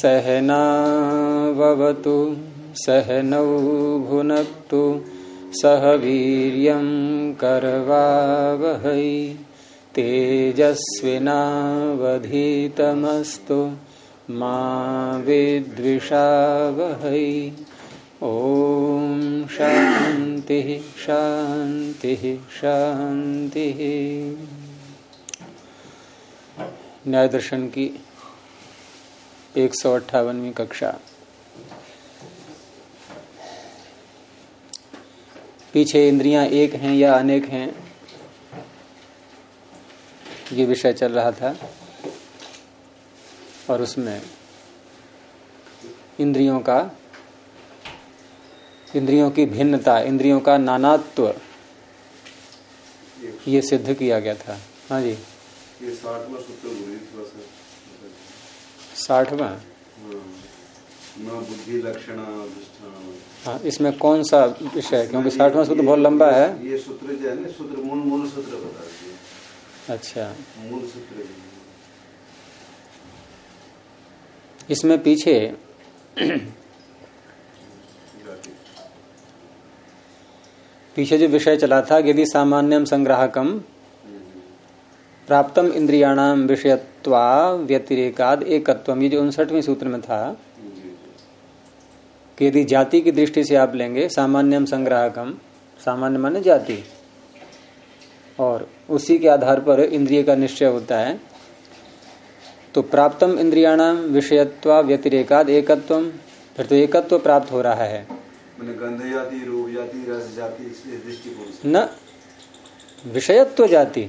सहनाववतु सहनौ भुनक्तु सह वीर्यं करवावहै तेजस्विनावधीतमस्तु मा विद्विषावहै। ओम शांति शांति शांति। न्याय दर्शन की 158वीं कक्षा। पीछे इंद्रियां एक हैं या अनेक हैं, ये विषय चल रहा था और उसमें इंद्रियों की भिन्नता, इंद्रियों का नानात्व ये सिद्ध किया गया था। हाँ जी, ये 60वां सूत्र बोलिए थोड़ा सा। 60वां न बुद्धि लक्षण अधिष्ठान। हाँ, इसमें कौन सा विषय? क्योंकि 60वां सूत्र बहुत लंबा है। ये सूत्र जो है ना, सूत्र मूल सूत्र बता दीजिए। अच्छा, मूल सूत्र इसमें पीछे जो विषय चला था, यदि सामान्यम संग्राहकम प्राप्तम इंद्रियाणाम विषयत्वा व्यतिरेकाद एकत्वम, ये जो 59वें सूत्र में था कि यदि जाति की दृष्टि से आप लेंगे, सामान्यम संग्राहकम, सामान्य माने जाति, और उसी के आधार पर इंद्रिय का निश्चय होता है, तो प्राप्तम इंद्रियाणाम विषयत्वा व्यतिरेकाद एकत्वम, फिर तो एकत्व प्राप्त हो रहा है। गंध जाति, रूप जाति, रस जाति, इस दृष्टिकोण से न विषयत्व जाति।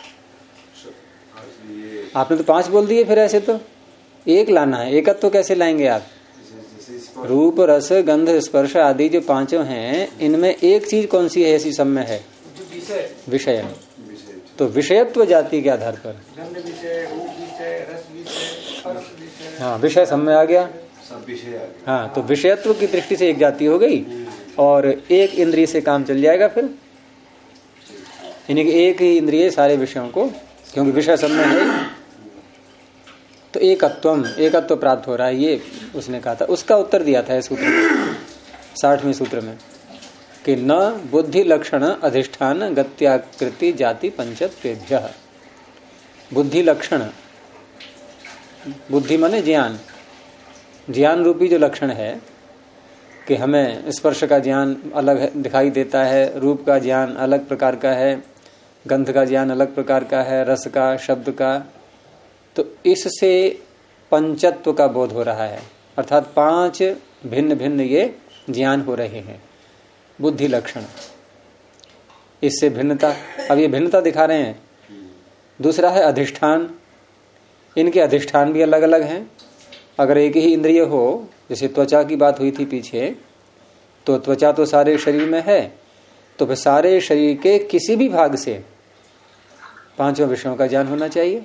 आपने तो 5 बोल दिए, फिर ऐसे तो एक लाना है, एकत्व कैसे लाएंगे आप? रूप रस गंध स्पर्श आदि जो 5 हैं, इनमें एक चीज कौन सी है ऐसी सब में है? विषय। तो विषयत्व जाति के आधार पर गंध विषय, रूप विषय, रस विषय, स्पर्श विषय, हाँ विषय सब में आ गया, सब विषय आ गया। हाँ, तो विषयत्व की दृष्टि से एक जाति हो गई और एक इंद्रिय से काम चल जाएगा। फिर यानी कि एक ही इंद्रिय सारे विषयों को, क्योंकि विषय सब में है, तो एकत्व प्राप्त हो रहा है, ये उसने कहा था। उसका उत्तर दिया था इस सूत्र में, 60वें सूत्र में, कि न बुद्धि लक्षण अधिष्ठान गत्याकृति जाति पंचत्वेभ्यः। बुद्धि लक्षण, बुद्धि माने ज्ञान, ज्ञान रूपी जो लक्षण है कि हमें स्पर्श का ज्ञान अलग दिखाई देता है, रूप का ज्ञान अलग प्रकार का है, गंध का ज्ञान अलग प्रकार का है, रस का, शब्द का, तो इससे पंचत्व का बोध हो रहा है, अर्थात 5 भिन्न भिन्न ये ज्ञान हो रहे हैं, बुद्धि लक्षण, इससे भिन्नता। अब ये भिन्नता दिखा रहे हैं। दूसरा है अधिष्ठान, इनके अधिष्ठान भी अलग अलग हैं। अगर एक ही इंद्रिय हो, जैसे त्वचा की बात हुई थी पीछे, तो त्वचा तो सारे शरीर में है, तो फिर सारे शरीर के किसी भी भाग से 5 विषयों का ज्ञान होना चाहिए।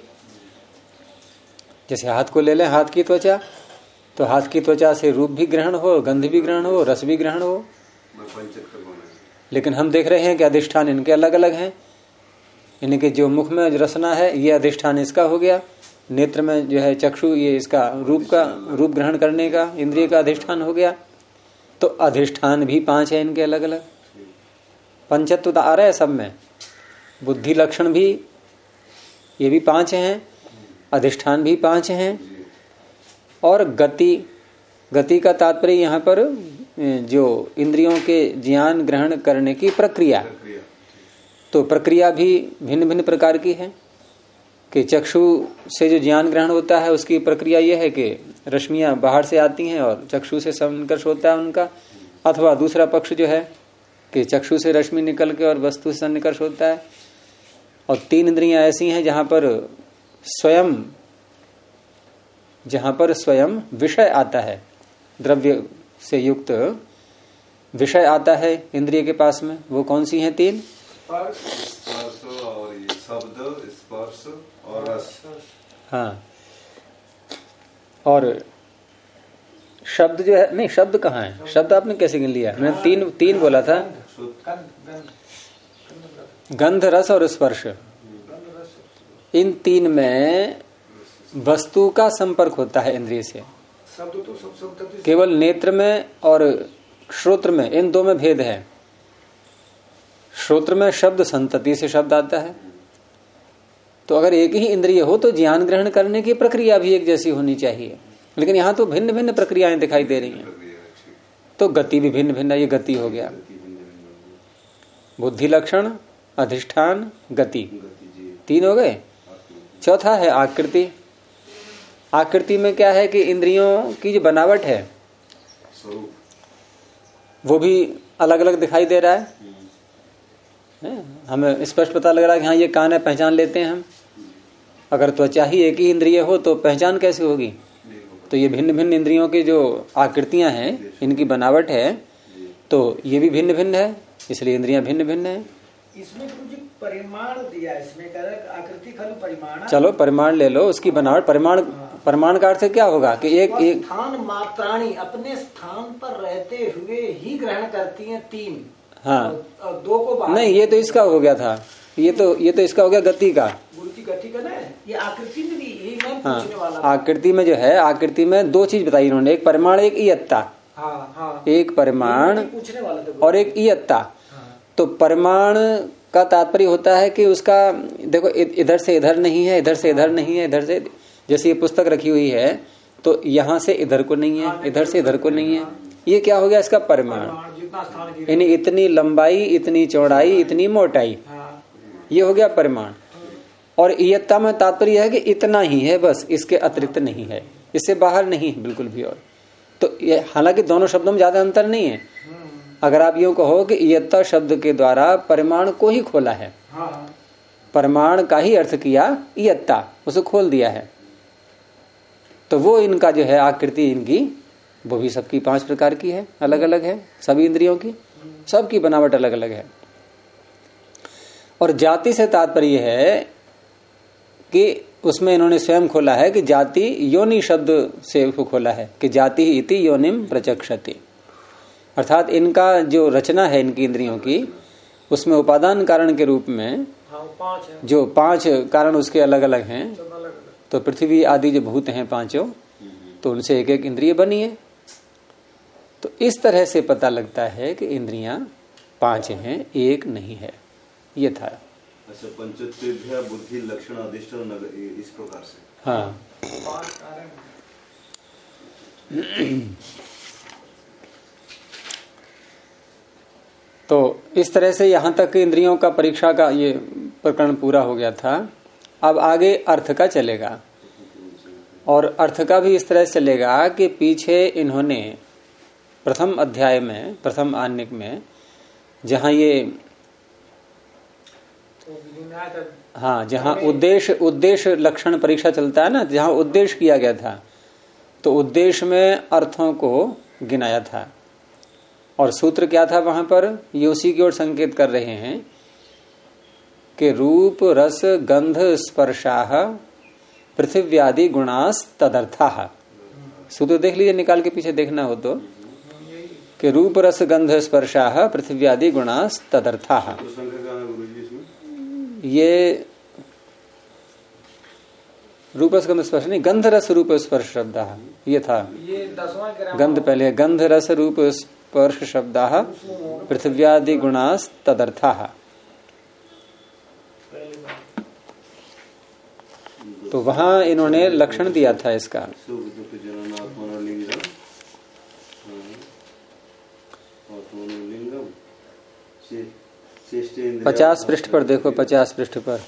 जैसे हाथ को ले लें, हाथ की त्वचा, तो हाथ की त्वचा से रूप भी ग्रहण हो, गंध भी ग्रहण हो, रस भी ग्रहण हो। लेकिन हम देख रहे हैं कि अधिष्ठान इनके अलग अलग हैं। इनके जो मुख में रसना है, ये अधिष्ठान इसका हो गया, नेत्र में जो है चक्षु, ये इसका रूप ग्रहण करने का इंद्रिय का अधिष्ठान हो गया। तो अधिष्ठान भी 5 है इनके अलग अलग, पंचत्व आ रहा है सब में। बुद्धि लक्षण भी, ये भी 5 हैं, अधिष्ठान भी 5 हैं, और गति का तात्पर्य यहाँ पर जो इंद्रियों के ज्ञान ग्रहण करने की प्रक्रिया, तो प्रक्रिया भी भिन्न भिन्न प्रकार की है। कि चक्षु से जो ज्ञान ग्रहण होता है, उसकी प्रक्रिया यह है कि रश्मियां बाहर से आती हैं और चक्षु से सन्निकर्ष होता है उनका, अथवा दूसरा पक्ष जो है कि चक्षु से रश्मि निकल के और वस्तु से सन्निकर्ष होता है। और 3 इंद्रियां ऐसी हैं जहां पर स्वयं विषय आता है, द्रव्य से युक्त विषय आता है इंद्रिय के पास में। वो कौन सी हैं 3? स्पर्श और ये शब्द, स्पर्श और रस। हाँ, और शब्द जो है, नहीं शब्द कहाँ है? शब्द आपने कैसे गिन लिया? मैंने तीन बोला था, गंध, रस और स्पर्श। इन 3 में वस्तु का संपर्क होता है इंद्रिय से, शब्द तो सब शब्द तो केवल नेत्र में और श्रोत्र में, इन दो में भेद है। श्रोत्र में शब्द संतति से शब्द आता है, तो अगर एक ही इंद्रिय हो तो ज्ञान ग्रहण करने की प्रक्रिया भी एक जैसी होनी चाहिए, लेकिन यहाँ तो भिन्न भिन्न प्रक्रियाएं दिखाई दे रही हैं, तो गति भी भिन्न भिन्न। ये गति हो गया, बुद्धि लक्षण, अधिष्ठान, गति, तीन हो गए। चौथा है आकृति। आकृति में क्या है कि इंद्रियों की जो बनावट है वो भी अलग अलग दिखाई दे रहा है। हमें स्पष्ट पता लग रहा है कि हाँ ये कान है, पहचान लेते हैं हम। अगर त्वचा ही एक ही इंद्रिय हो तो पहचान कैसे होगी? तो ये भिन्न भिन्न इंद्रियों की जो आकृतियां हैं, इनकी बनावट है, तो ये भी भिन्न भिन्न है, इसलिए इंद्रियां भिन्न भिन्न है। इसमें कुछ परिमाण दिया, इसमें आकृति खलु परिमाण। चलो परिमाण ले लो, उसकी बनावट। परिमाण का अर्थ क्या होगा कि एक स्थान मात्राणी अपने स्थान पर रहते हुए ही ग्रहण करती हैं, तीन। हाँ, और दो को बाहर। नहीं, ये तो इसका हो गया था, ये तो इसका हो गया गति का। गुरु की गति का ना, ये आकृति में भी यही मैं पूछने वाला। आकृति में जो है, आकृति में दो चीज बताई इन्होंने, एक परिमाण, एक इयत्ता। हाँ, एक परिमाण पूछने वाला था और एक इयत्ता। तो परिमाण का तात्पर्य होता है कि उसका देखो इधर से इधर नहीं है, इधर से इधर नहीं है, इधर से, जैसे ये पुस्तक रखी हुई है तो यहाँ से इधर को नहीं है, इधर से इधर को नहीं है। ये क्या हो गया इसका परिमाण? यानी इतनी लंबाई, इतनी चौड़ाई, इतनी मोटाई, ये हो गया परिमाण। और इयत्ता में तात्पर्य है कि इतना ही है बस, इसके अतिरिक्त नहीं है, इससे बाहर नहीं है बिल्कुल भी। और तो ये हालांकि दोनों शब्दों में ज्यादा अंतर नहीं है। अगर आप यूं कहो कि इयत्ता शब्द के द्वारा परिमाण को ही खोला है, परिमाण का ही अर्थ किया इयत्ता, उसे खोल दिया है, तो वो इनका जो है आकृति इनकी, वो भी सबकी 5 प्रकार की है, अलग अलग है। सभी इंद्रियों की, सबकी बनावट अलग अलग है। और जाति से तात्पर्य है कि उसमें इन्होंने स्वयं खोला है कि जाति योनि शब्द से उसको खोला है कि जाति इति योनिम प्रचक्षति, अर्थात इनका जो रचना है इनकी इंद्रियों की, उसमें उपादान कारण के रूप में जो 5 कारण उसके अलग अलग हैं, तो पृथ्वी आदि जो भूत हैं पांचों, तो उनसे एक एक इंद्रिय बनी है। तो इस तरह से पता लगता है कि इंद्रियां 5 हैं, एक नहीं है। ये था अच्छा, पंचोत्तेभ्य बुद्धि लक्षण अधिष्ठान, इस प्रकार से। हाँ, तो इस तरह से यहां तक इंद्रियों का परीक्षा का ये प्रकरण पूरा हो गया था। अब आगे अर्थ का चलेगा, और अर्थ का भी इस तरह से चलेगा कि पीछे इन्होंने प्रथम अध्याय में, प्रथम आन्निक में, जहां ये हाँ, जहां उद्देश्य लक्षण परीक्षा चलता है ना, जहां उद्देश्य किया गया था, तो उद्देश्य में अर्थों को गिनाया था। और सूत्र क्या था वहां पर, ये उसी की ओर संकेत कर रहे हैं कि रूप रस गंध स्पर्शाः पृथिव्यादि गुणास तदर्थाः। सूत्र देख लीजिए, निकाल के पीछे देखना हो तो, कि रूप रस गंध स्पर्शाः पृथिव्यादि गुणास तदर्थाः। ये रूप रस गंध स्पर्श नहीं, गंध रस रूप स्पर्श शब्द ये था। ये 10वां गंध पहले, गंध रस रूप स्पर्श शब्द पृथिव्यादि गुणास तदर्थाः। तो वहां इन्होंने लक्षण दिया था इसका। 50 पृष्ठ पर देखो, 50 पृष्ठ पर।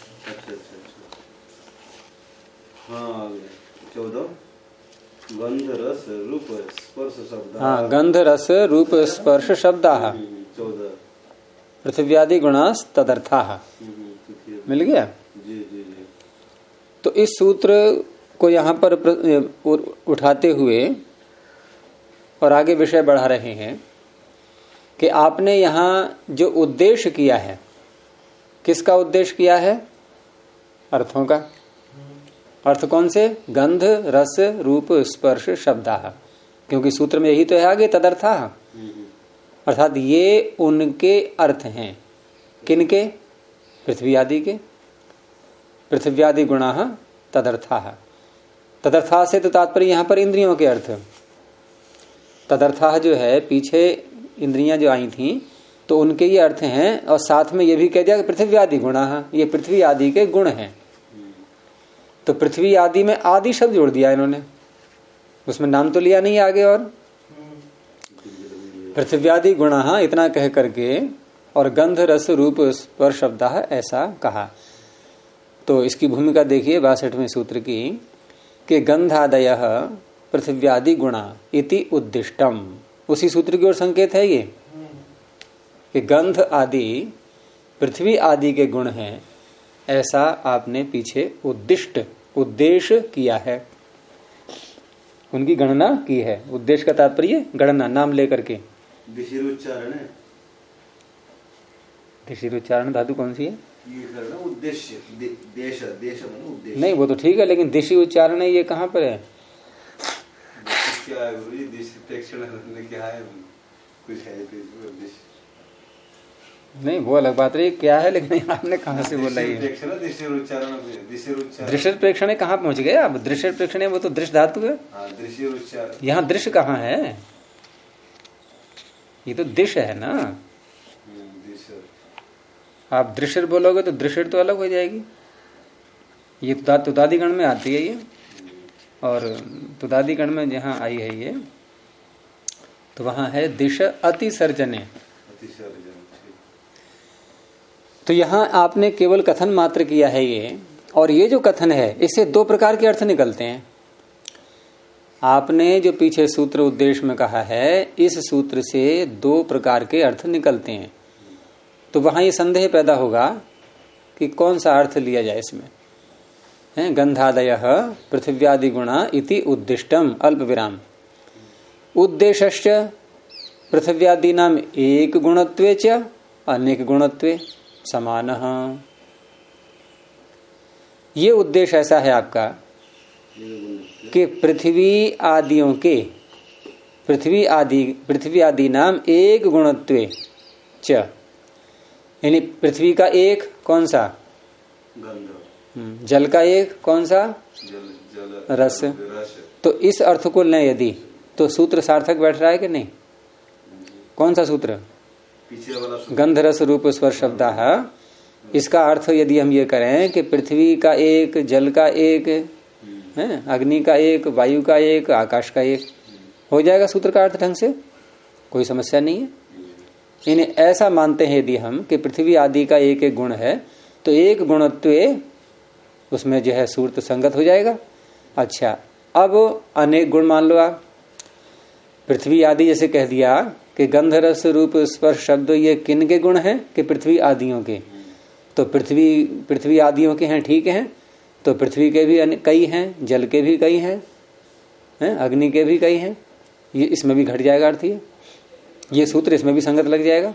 हाँ, 14 गंध रस रूप स्पर्श शब्द। हाँ, गंध रस रूप स्पर्श शब्द 14 पृथिव्यादि गुणास तदर्थाः। मिल गया? जी जी जी। तो इस सूत्र को यहाँ पर उठाते हुए और आगे विषय बढ़ा रहे हैं कि आपने यहाँ जो उद्देश्य किया है, किसका उद्देश्य किया है? अर्थों का। अर्थ कौन से? गंध रस रूप स्पर्श शब्दाः, क्योंकि सूत्र में यही तो है आगे, तदर्थाः, अर्थात ये उनके अर्थ हैं। किनके? पृथ्वी आदि के। पृथिव्यादि गुणाः तदर्थाः। तदर्थाः से तो तात्पर्य यहाँ पर इंद्रियों के अर्थ, तदर्थाह जो है पीछे इंद्रियां जो आई थी तो उनके ये अर्थ हैं, और साथ में ये भी कह दिया कि पृथ्वी आदि गुणा, ये पृथ्वी आदि के गुण हैं। तो पृथ्वी आदि में आदि शब्द जोड़ दिया इन्होंने, उसमें नाम तो लिया नहीं आगे, और पृथ्वी आदि गुणा इतना कह करके और गंध रस रूप स्पर्श शब्द ऐसा कहा। तो इसकी भूमिका देखिए 62वें सूत्र की कि गंधादय पृथ्व्यादि गुणा इति उद्दिष्टम, उसी सूत्र की ओर संकेत है ये कि गंध आदि पृथ्वी आदि के गुण हैं, ऐसा आपने पीछे उद्देश्य किया है, उनकी गणना की है। उद्देश्य का तात्पर्य गणना, नाम लेकर के। दिशिरुच्चारण है, दिशिरुच्चारण धातु कौन सी है? ये करना उद्देश्य, देश माने उद्देश्य। नहीं वो तो ठीक है, लेकिन दिशि उच्चारण है ये कहाँ पर है? क्या है गुरु जी, दिशि प्रेक्षण क्या है, कुछ है तो उद्देश्य नहीं, वो अलग बात रही क्या है, लेकिन आपने कहाँ से बोला ये? दृश्य प्रेक्षण कहाँ पहुंच गए आप? दृश्य प्रेक्षण वो तो दृश्य धातु है, यहाँ दृश्य कहाँ है? ये तो दिश है ना, आप दृश्य बोलोगे तो दृश्य तो अलग हो जाएगी। ये तुदादी गण में आती है ये, और तुदादी गण में जहाँ आई है ये, तो वहां है दिश अतिसर्जने। तो यहाँ आपने केवल कथन मात्र किया है ये, और ये जो कथन है इससे दो प्रकार के अर्थ निकलते हैं। आपने जो पीछे सूत्र उद्देश्य में कहा है, इस सूत्र से दो प्रकार के अर्थ निकलते हैं। तो वहां ये संदेह पैदा होगा कि कौन सा अर्थ लिया जाए इसमें। है गंधादय पृथिव्यादि गुणा इति उद्दिष्टम अल्प विराम, उद्देश्यश्च पृथिव्यादि नाम एक गुणत्वे च अनेक गुणत्वे समान। ये उद्देश्य ऐसा है आपका कि पृथ्वी आदियों के, पृथ्वी आदि नाम एक गुणत्वे च, यानी पृथ्वी का एक कौन सा? जल का एक कौन सा? रस। तो इस अर्थ को लें यदि, तो सूत्र सार्थक बैठ रहा है कि नहीं? कौन सा सूत्र? गंध रस रूप स्पर्श शब्द है। इसका अर्थ यदि हम ये करें कि पृथ्वी का एक, जल का एक है, अग्नि का एक, वायु का एक, आकाश का एक, हो जाएगा सूत्र का अर्थ ढंग से, कोई समस्या नहीं है। इन्हें ऐसा मानते हैं यदि हम कि पृथ्वी आदि का एक एक गुण है, तो एक गुणत्व उसमें जो है सूर्त संगत हो जाएगा। अच्छा, अब अनेक गुण मान लो आप। पृथ्वी आदि जैसे कह दिया कि गंध रस रूप स्पर्श शब्द ये किन के गुण हैं? कि पृथ्वी आदियों के। तो पृथ्वी आदियों के हैं, ठीक हैं। तो पृथ्वी के भी कई हैं, जल के भी कई हैं, अग्नि के भी कई हैं। ये इसमें भी घट जाएगा अर्थ, ये सूत्र इसमें भी संगत लग जाएगा।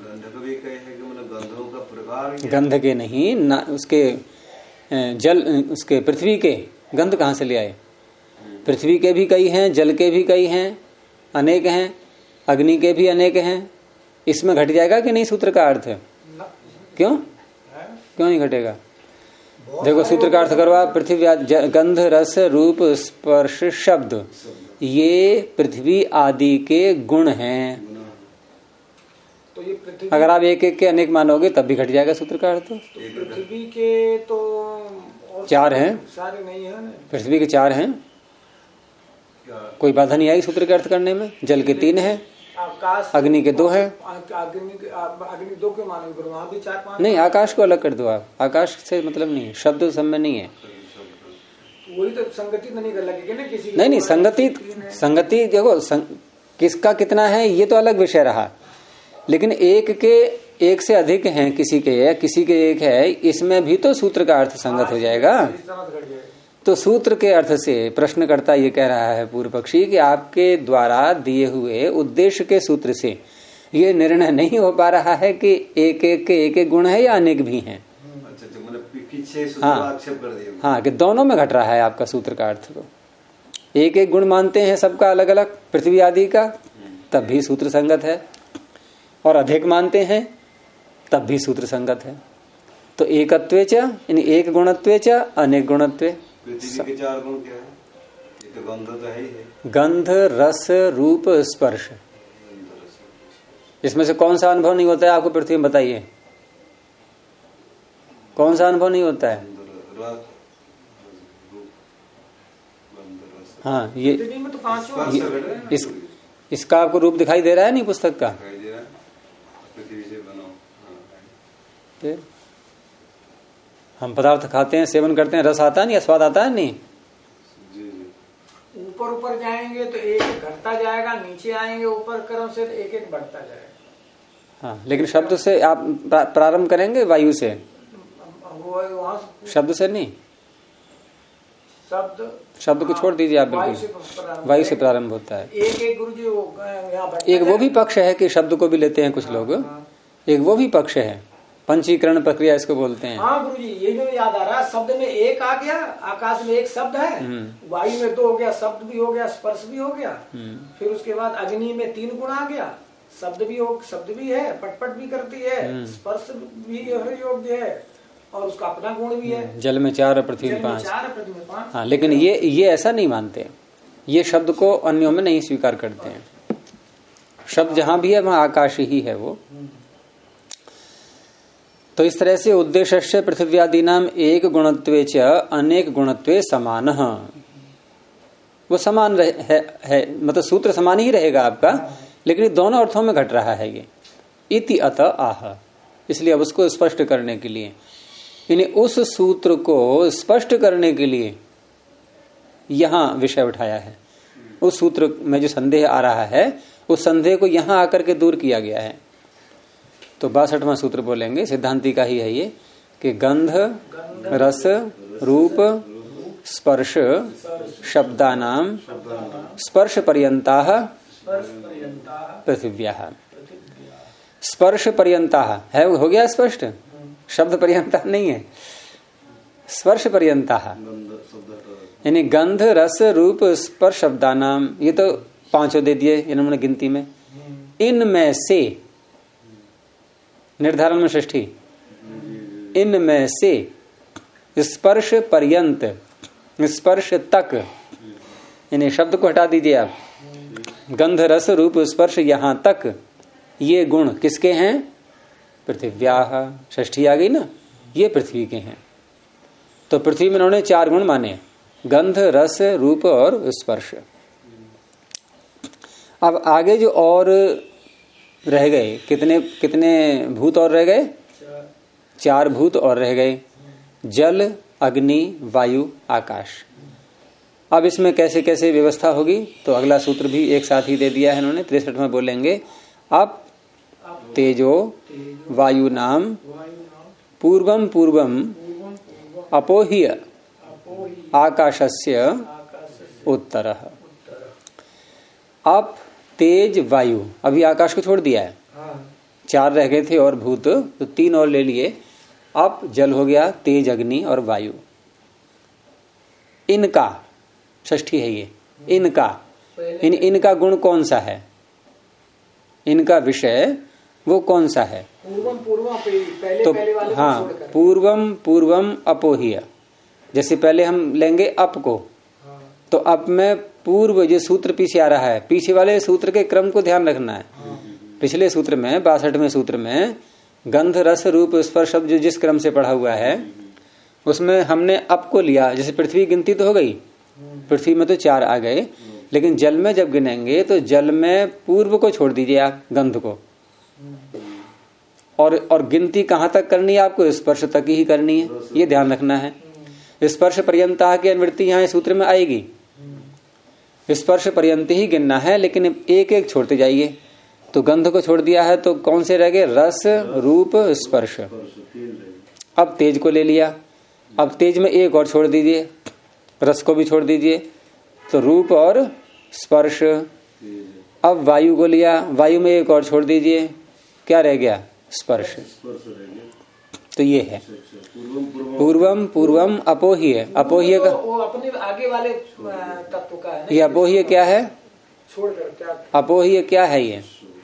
गंध के नहीं ना, उसके जल, उसके पृथ्वी के गंध कहाँ से ले आए? पृथ्वी के भी कई हैं, जल के भी कई हैं, अनेक हैं, अग्नि के भी अनेक हैं। इसमें घट जाएगा कि नहीं सूत्र का अर्थ? क्यों नहीं घटेगा? देखो सूत्र का अर्थ करो आप, पृथ्वी गंध रस रूप स्पर्श शब्द ये पृथ्वी आदि के गुण हैं। तो ये पृथ्वी, अगर आप एक एक के अनेक मानोगे तब भी घट जाएगा सूत्र का अर्थ। पृथ्वी के तो चार हैं, सारे नहीं है। पृथ्वी के चार हैं, कोई बाधा नहीं आएगी सूत्र के अर्थ करने में। जल के 3 हैं, आकाश, अग्नि के 2 हैं। अग्नि 2 के मानोगे, वहां भी 4-5 नहीं, आकाश को अलग कर दो आप, आकाश से मतलब नहीं है, शब्द सब में नहीं है। वही तो संगति तो नहीं कर लगेगी ना किसी। नहीं, संगति देखो किसका कितना है ये तो अलग विषय रहा, लेकिन एक से अधिक हैं किसी के, या किसी के एक है, इसमें भी तो सूत्र का अर्थ संगत हो जाएगा। तो सूत्र के अर्थ से प्रश्नकर्ता ये कह रहा है पूर्व पक्षी कि आपके द्वारा दिए हुए उद्देश्य के सूत्र से ये निर्णय नहीं हो पा रहा है कि एक एक के एक एक गुण है या अनेक भी हैं। हाँ, कि दोनों में घट रहा है आपका सूत्र का अर्थ। तो एक एक गुण मानते हैं सबका अलग अलग पृथ्वी आदि का, तब भी सूत्र संगत है, और अधिक मानते हैं तब भी सूत्र संगत है। तो एकत्वे च, यानी एक गुणत्वे च अनेक गुणत्वे। पृथ्वी के 4 गुण क्या है? ये तो गंध तो है ही है। गंध रस रूप स्पर्श, इसमें से कौन सा अनुभव नहीं होता है आपको पृथ्वी में बताइए, कौन सा अनुभव नहीं होता है? हाँ ये में तो पांचों इसका आपको रूप दिखाई दे रहा है नहीं पुस्तक का? पृथ्वी से बनो। फिर हम पदार्थ खाते हैं, सेवन करते हैं, रस आता है नहीं, स्वाद आता है नहीं? ऊपर ऊपर जाएंगे तो एक एक घटता जाएगा, नीचे आएंगे ऊपर क्रम से तो एक एक बढ़ता जाएगा। हाँ लेकिन शब्द से आप प्रारंभ करेंगे वायु से, वहां शब्द से नहीं, शब्द को छोड़ दीजिए आप, बिल्कुल वायु से प्रारंभ होता है। एक एक गुरु जी एक वो भी पक्ष है कि शब्द को भी लेते हैं कुछ लोग, एक वो भी पक्ष है, पंचीकरण प्रक्रिया इसको बोलते हैं। हाँ गुरु जी, ये जो याद आ रहा है, शब्द में एक आ गया, आकाश में एक शब्द है, वायु में दो हो गया, शब्द भी हो गया, स्पर्श भी हो गया, फिर उसके बाद अग्नि में 3 गुण आ गया, शब्द भी है, पटपट भी करती है, स्पर्श भी योग्य है, और उसका अपना गुण भी है। जल में 4 और पृथ्वी में 5। हाँ लेकिन ये ऐसा नहीं मानते, ये शब्द को अन्यों में नहीं स्वीकार करते हैं। शब्द जहां भी है वहां आकाश ही है वो। तो इस तरह से उद्देश्य पृथ्व्यादि नाम एक गुणत्वे च अनेक गुणत्वे समान, वो समान है, मतलब सूत्र समान ही रहेगा आपका, लेकिन दोनों अर्थों में घट रहा है ये। इति अत आह, इसलिए अब उसको स्पष्ट करने के लिए, यानी उस सूत्र को स्पष्ट करने के लिए यहां विषय उठाया है। उस सूत्र में जो संदेह आ रहा है उस संदेह को यहां आकर के दूर किया गया है। तो 62वां सूत्र बोलेंगे, सिद्धांति का ही है ये, कि गंध रस रूप स्पर्श शब्दानाम स्पर्श पर्यंता पृथिव्याः। स्पर्श पर्यंता है, हो गया स्पष्ट, शब्द पर्यंता नहीं है, स्पर्श पर्यंता, यानी गंध रस रूप स्पर्श शब्दानाम, ये तो 5 दे दिए इन्होंने गिनती में, इनमें से निर्धारण में षष्ठी, इनमें से स्पर्श पर्यंत, स्पर्श तक, यानी शब्द को हटा दीजिए आप, गंध रस रूप स्पर्श यहां तक, ये गुण किसके हैं? पृथिव्याः, षष्ठी आ गई ना, ये पृथ्वी के हैं। तो पृथ्वी में उन्होंने 4 गुण माने, गंध रस रूप और स्पर्श। अब आगे जो और रह गए, कितने भूत और रह गए? 4 भूत और रह गए, जल अग्नि वायु आकाश। अब इसमें कैसे कैसे व्यवस्था होगी, तो अगला सूत्र भी एक साथ ही दे दिया है इन्होंने, 63 में बोलेंगे, अब तेजो वायु नाम पूर्वम पूर्वम अपोह्य आकाशस्य उत्तरः। अब तेज वायु, अभी आकाश को छोड़ दिया है, 4 रह गए थे और भूत, तो 3 और ले लिए। अब जल हो गया, तेज अग्नि और वायु, इनका षष्ठी है ये, इनका गुण कौन सा है, इनका विषय वो कौन सा है? तो हाँ, पूर्वम पूर्वम अपोह्य, जैसे पहले हम लेंगे अप को, तो अप में पूर्व जो सूत्र पीछे आ रहा है, पीछे वाले सूत्र के क्रम को ध्यान रखना है। पिछले सूत्र में 62वें सूत्र में गंध रस रूप स्पर्श शब्द जो जिस क्रम से पढ़ा हुआ है उसमें हमने अप को लिया, जैसे पृथ्वी गिनती तो हो गई, पृथ्वी में तो 4 आ गए, लेकिन जल में जब गिनेंगे तो जल में पूर्व को छोड़ दीजिए आप, गंध को, और गिनती कहां तक करनी है आपको? स्पर्श तक ही करनी है, ये ध्यान रखना है। स्पर्श पर्यंता की अनुवृत्ति यहाँ सूत्र में आएगी, स्पर्श पर्यंत ही गिनना है, लेकिन एक एक छोड़ते जाइए। तो गंध को छोड़ दिया है, तो कौन से रह गए? रस रूप स्पर्श। अब तेज को ले लिया, अब तेज में एक और छोड़ दीजिए, रस को भी छोड़ दीजिए, तो रूप और स्पर्श। अब वायु को लिया, वायु में एक और छोड़ दीजिए, क्या रह गया? स्पर्श। तो ये है पूर्वम पूर्वम अपोह्य। अपोह्य का वो अपने आगे वाले तत्व का है। ये अपोह्य क्या है? छोड़कर क्या? अपोह्य क्या है? ये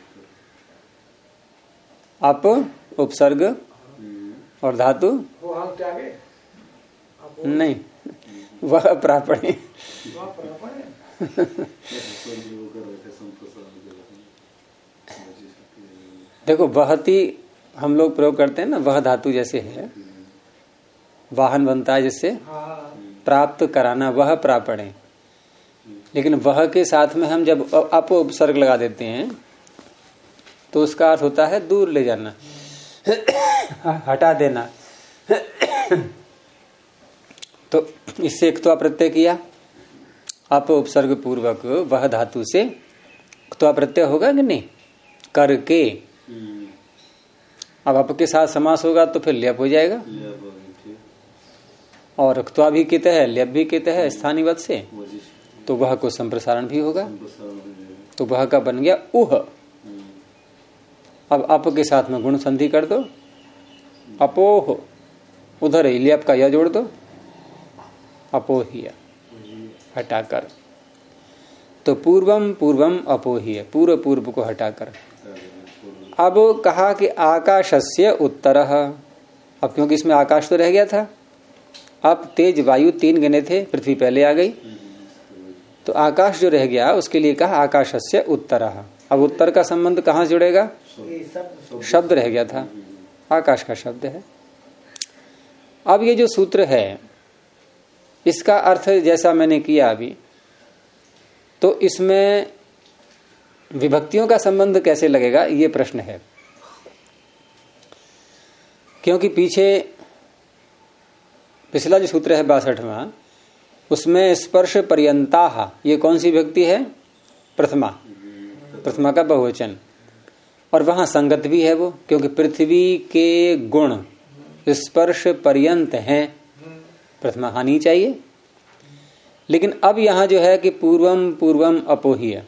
अप उपसर्ग और धातु वो हम त्यागे नहीं, वह प्रापणे। वह प्रापण है। देखो वहती हम लोग प्रयोग करते हैं ना, वह धातु जैसे है, वाहन बनता है जिससे हाँ प्राप्त कराना, वह प्रापणे। लेकिन वह के साथ में हम जब अप उपसर्ग लगा देते हैं तो उसका अर्थ होता है दूर ले जाना, हटा देना। तो इससे एक तो प्रत्यय किया, अप उपसर्ग पूर्वक वह धातु से तो प्रत्यय होगा कि नहीं, करके। अब अप के साथ समास होगा तो फिर ल्यप हो जाएगा, और क्त्वा भी कित है, ल्यप भी कित है स्थानीवत से, तो वह को संप्रसारण भी होगा, तो वह का बन गया उह। अब अप के साथ में गुण संधि कर दो, अपोह, उधर ही ल्यप का यह जोड़ दो, अपोहिया हटाकर। तो पूर्वम पूर्वम अपोहिय, पूर्व पूर्व को हटाकर। अब कहा कि आकाशस्य उत्तरः, अब क्योंकि इसमें आकाश तो रह गया था, अब तेज वायु 3 गिने थे, पृथ्वी पहले आ गई, तो आकाश जो रह गया उसके लिए कहा आकाशस्य उत्तरः। अब उत्तर का संबंध कहाँ से जुड़ेगा, शब्द रह गया था, आकाश का शब्द है। अब ये जो सूत्र है इसका अर्थ जैसा मैंने किया अभी, तो इसमें विभक्तियों का संबंध कैसे लगेगा ये प्रश्न है। क्योंकि पीछे पिछला जो सूत्र है 62वां, उसमें स्पर्श पर्यंता, ये कौन सी विभक्ति है, प्रथमा, प्रथमा का बहुवचन, और वहां संगत भी है वो, क्योंकि पृथ्वी के गुण स्पर्श पर्यंत हैं, प्रथमा हानि चाहिए। लेकिन अब यहां जो है कि पूर्वम पूर्वम अपोहिय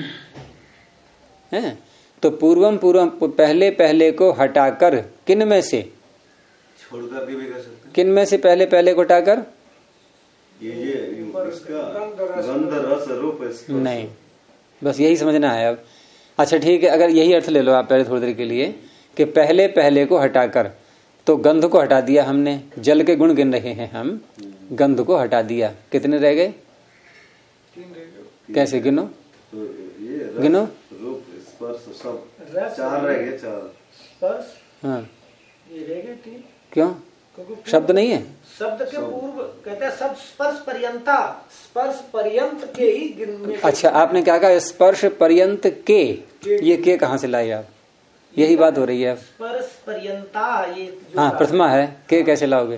है, तो पूर्वम पूर्वम पहले पहले को हटाकर किन में से, छोड़कर भी कर सकते हैं। किन में से पहले पहले को हटाकर, ये इसका गंध रस रूप नहीं, बस यही समझना है अब। अच्छा ठीक है, अगर यही अर्थ ले लो आप पहले थोड़ी देर के लिए कि पहले पहले को हटाकर, तो गंध को हटा दिया हमने, जल के गुण गिन रहे हैं हम, गंध को हटा दिया, कितने रह गए, 3 रह गए। कैसे गिनो, तो ये गिनो, रूप स्पर्श सब रस 4 रह गए, 4 स्पर्श, हाँ ये रह गए 3, क्यों, क्योंकि शब्द नहीं है, शब्द के पूर्व कहते हैं सब स्पर्श पर्यंता, स्पर्श पर्यंत के ही गिनने। अच्छा आपने क्या कहा, स्पर्श पर्यंत के, ये के कहाँ से लाए आप, यही बात हो रही है। स्पर्श पर्यंता ये जो हाँ प्रथमा है, के कैसे लाओगे,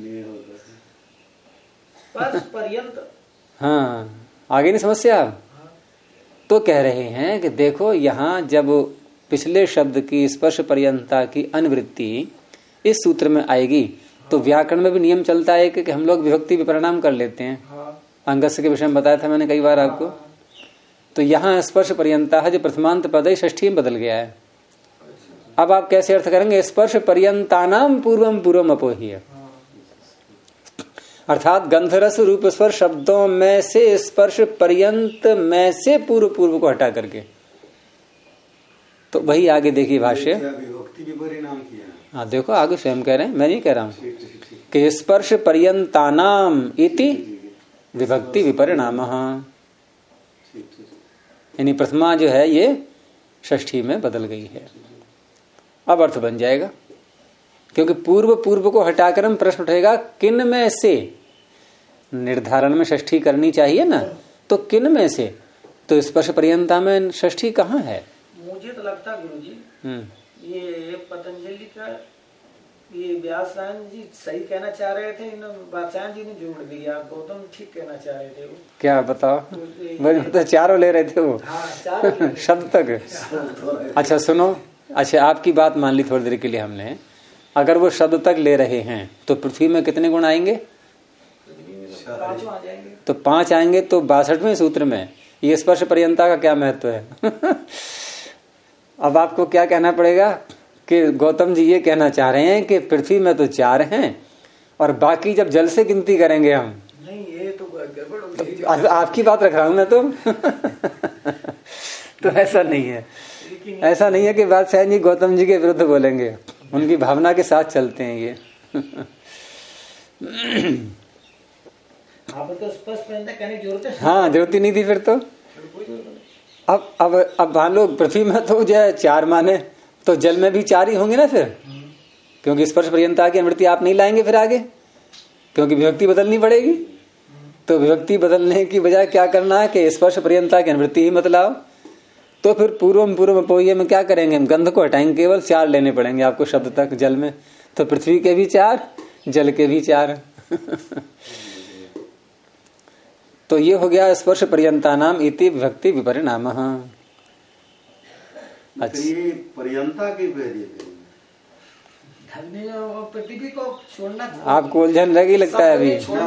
स्पर्श पर्यंत। हाँ आगे नहीं समस्या आप। तो कह रहे हैं कि देखो यहाँ जब पिछले शब्द की स्पर्श पर्यंता की अनुवृत्ति इस सूत्र में आएगी, तो व्याकरण में भी नियम चलता है कि हम लोग विभक्ति विपरिणाम कर लेते हैं। अंगस्य के विषय में बताया था मैंने कई बार आपको। तो यहाँ स्पर्श पर्यंता है जो प्रथमांत पद है, षष्ठी में बदल गया है। अब आप कैसे अर्थ करेंगे, स्पर्श पर्यंतानाम पूर्वम पूर्वम अपोहिय, अर्थात गंधरस रूप स्पर्श शब्दों में से स्पर्श पर्यंत में से पूर्व पूर्व को हटा करके। तो वही आगे देखिए भाष्य, विभक्ति विपरिणाम किया। हाँ देखो आगे स्वयं कह रहे हैं, मैं नहीं कह रहा हूं कि स्पर्श पर्यंतानाम इति विभक्ति विपरिणाम, यानी प्रथमा जो है ये षष्ठी में बदल गई है। अब अर्थ बन जाएगा, क्योंकि पूर्व पूर्व को हटाकर हम प्रश्न उठेगा किन में से, निर्धारण में षष्ठी करनी चाहिए ना, तो किन में से, तो स्पर्श पर्यंता में षष्ठी कहाँ है। मुझे तो लगता गुरुजी ये पतंजलि का ये व्यासरायण जी सही कहना चाह रहे थे, इन व्यासरायण जी ने जोड़ दिया, गौतम ठीक कहना चाह रहे थे वो। क्या बताओ, तो चारों ले रहे थे वो। हाँ, चारों शब्द तक। अच्छा सुनो, अच्छा आपकी बात मान ली थोड़ी देर के लिए हमने, अगर वो शब्द तक ले रहे हैं तो पृथ्वी में कितने गुण आएंगे, 5 आ जाएंगे। तो 5 आएंगे, तो 62वें सूत्र में ये स्पर्श पर्यंता का क्या महत्व है। अब आपको क्या कहना पड़ेगा कि गौतम जी ये कहना चाह रहे हैं कि पृथ्वी में तो 4 हैं और बाकी जब जल से गिनती करेंगे हम, नहीं ये तो गड़बड़ हो गई। आपकी बात रख रहा हूं मैं तो ऐसा नहीं है, ऐसा नहीं है कि बादशाह जी गौतम जी के विरुद्ध बोलेंगे, उनकी भावना के साथ चलते हैं ये। हाँ तो स्पष्ट कहने की जरूरत है। हाँ जरूरत ही नहीं थी फिर तो। अब मान लो पृथ्वी में तो जो है 4 माने, तो जल में भी 4 ही होंगे ना फिर, क्योंकि स्पर्श पर्यंता की अनुवृत्ति आप नहीं लाएंगे फिर आगे, क्योंकि विभक्ति बदलनी पड़ेगी। तो विभक्ति बदलने की बजाय क्या करना है कि स्पर्श पर्यंता की अनुवृत्ति ही मत लाओ। तो फिर पूर्व पोह्य में क्या करेंगे, हम गंध को हटाएंगे, केवल 4 लेने पड़ेंगे आपको शब्द तक जल में। तो पृथ्वी के भी 4, जल के भी 4। तो ये हो गया स्पर्श पर्यंता नाम इति विभक्ति विपरिणाम। अच्छा, ये पर्यंता की पृथ्वी को छोड़ना आपको उलझन लगी लगता है अभी।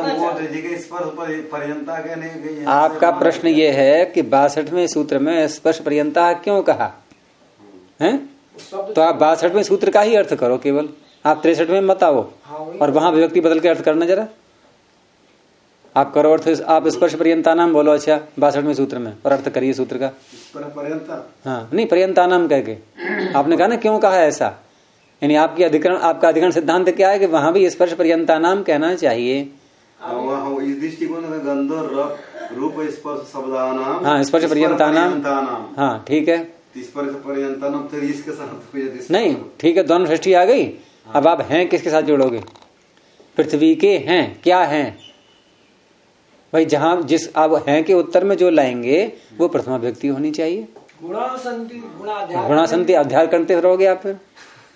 पर्यंता के नहीं, आपका प्रश्न ये है कि 62वें सूत्र में स्पर्श पर्यंता क्यों कहा है? तो आप 62वें सूत्र का ही अर्थ करो केवल, आप 63वें मत आओ और वहां विभक्ति बदल के अर्थ करना जरा। आप करो अर्थ, आप स्पर्श पर्यंता नाम बोलो अच्छा 62वें सूत्र में, और अर्थ करिए सूत्र का। पर्यंता, हाँ नहीं पर्यंता नाम कह के आपने कहा ना क्यों कहा है ऐसा, यानी आपका अधिकरण सिद्धांत क्या है कि वहां भी स्पर्श पर्यंता नाम कहना चाहिए। इस दृष्टिकोण में गंध रूप स्पर्श शब्दानाम, हाँ स्पर्श पर्यंता नाम, हाँ ठीक है। स्पर्श पर्यंता नाम फिर इसके साथ नहीं ठीक है, दोनों षष्ठी आ गई। अब आप हैं किसके साथ जोड़ोगे? पृथ्वी के हैं, क्या हैं भाई, जहां जिस आप हैं के उत्तर में जो लाएंगे वो प्रथमा व्यक्ति होनी चाहिए। गुणासंति अध्याय करते रहोगे आप फिर।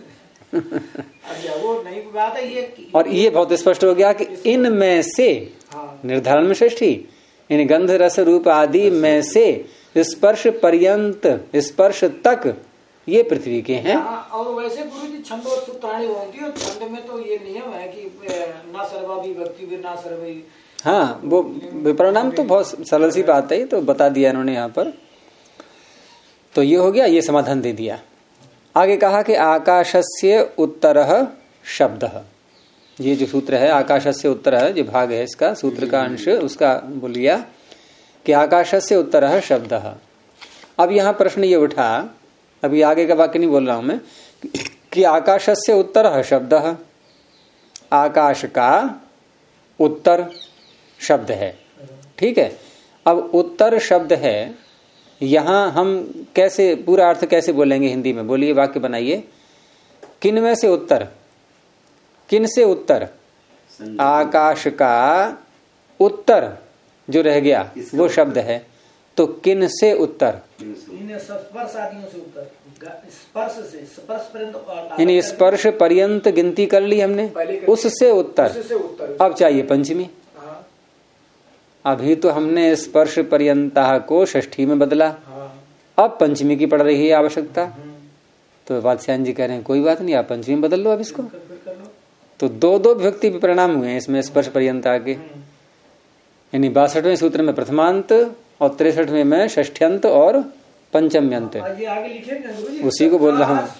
वो नहीं बात है ये। और ये बहुत स्पष्ट हो गया कि इनमें से निर्धारण में षष्ठी, इन गंध रस रूप आदि में से स्पर्श पर्यंत, स्पर्श तक ये पृथ्वी के हैं। और वैसे गुरु जी छंद और सूत्राणी होती है, छंद में तो ये नियम है कि ना सर्वा विभक्ति भी ना सर्वई। हाँ वो विपरिणाम तो बहुत सरल सी बात है, तो बता दिया इन्होंने यहाँ पर। तो ये हो गया, ये समाधान दे दिया। आगे कहा कि आकाशस्य उत्तरः शब्दः, ये जो सूत्र है आकाशस्य उत्तरः, जो भाग है इसका सूत्र का अंश, उसका बोल लिया कि आकाशस्य उत्तरः शब्दः। अब यहाँ प्रश्न ये उठा, अभी आगे का वाक्य नहीं बोल रहा हूं मैं, कि आकाशस्य उत्तरः शब्दः, आकाश का उत्तर शब्द है, ठीक है। अब उत्तर शब्द है, यहां हम कैसे पूरा अर्थ कैसे बोलेंगे हिंदी में? बोलिए, वाक्य बनाइए। किन में से उत्तर, किन से उत्तर? आकाश का उत्तर जो रह गया वो शब्द है, तो किन से उत्तर? स्पर्श आदियों से उत्तर, स्पर्श से स्पर्श पर्यंत, यानी स्पर्श पर्यंत गिनती कर ली हमने, उससे उत्तर। अब चाहिए पंचमी। अभी तो हमने स्पर्श पर्यंता को षष्ठी में बदला, अब पंचमी की पड़ रही है आवश्यकता। तो वात्स्यायन जी कह रहे हैं कोई बात नहीं, आप पंचमी में बदल लो अब इसको। तो दो विभक्ति परिणाम हुए हैं इसमें स्पर्श पर्यंता के, यानी 62वें सूत्र में प्रथमांत और 63वें में षष्ठ्यंत और पंचम्यंत। उसी को बोल रहा हूँ,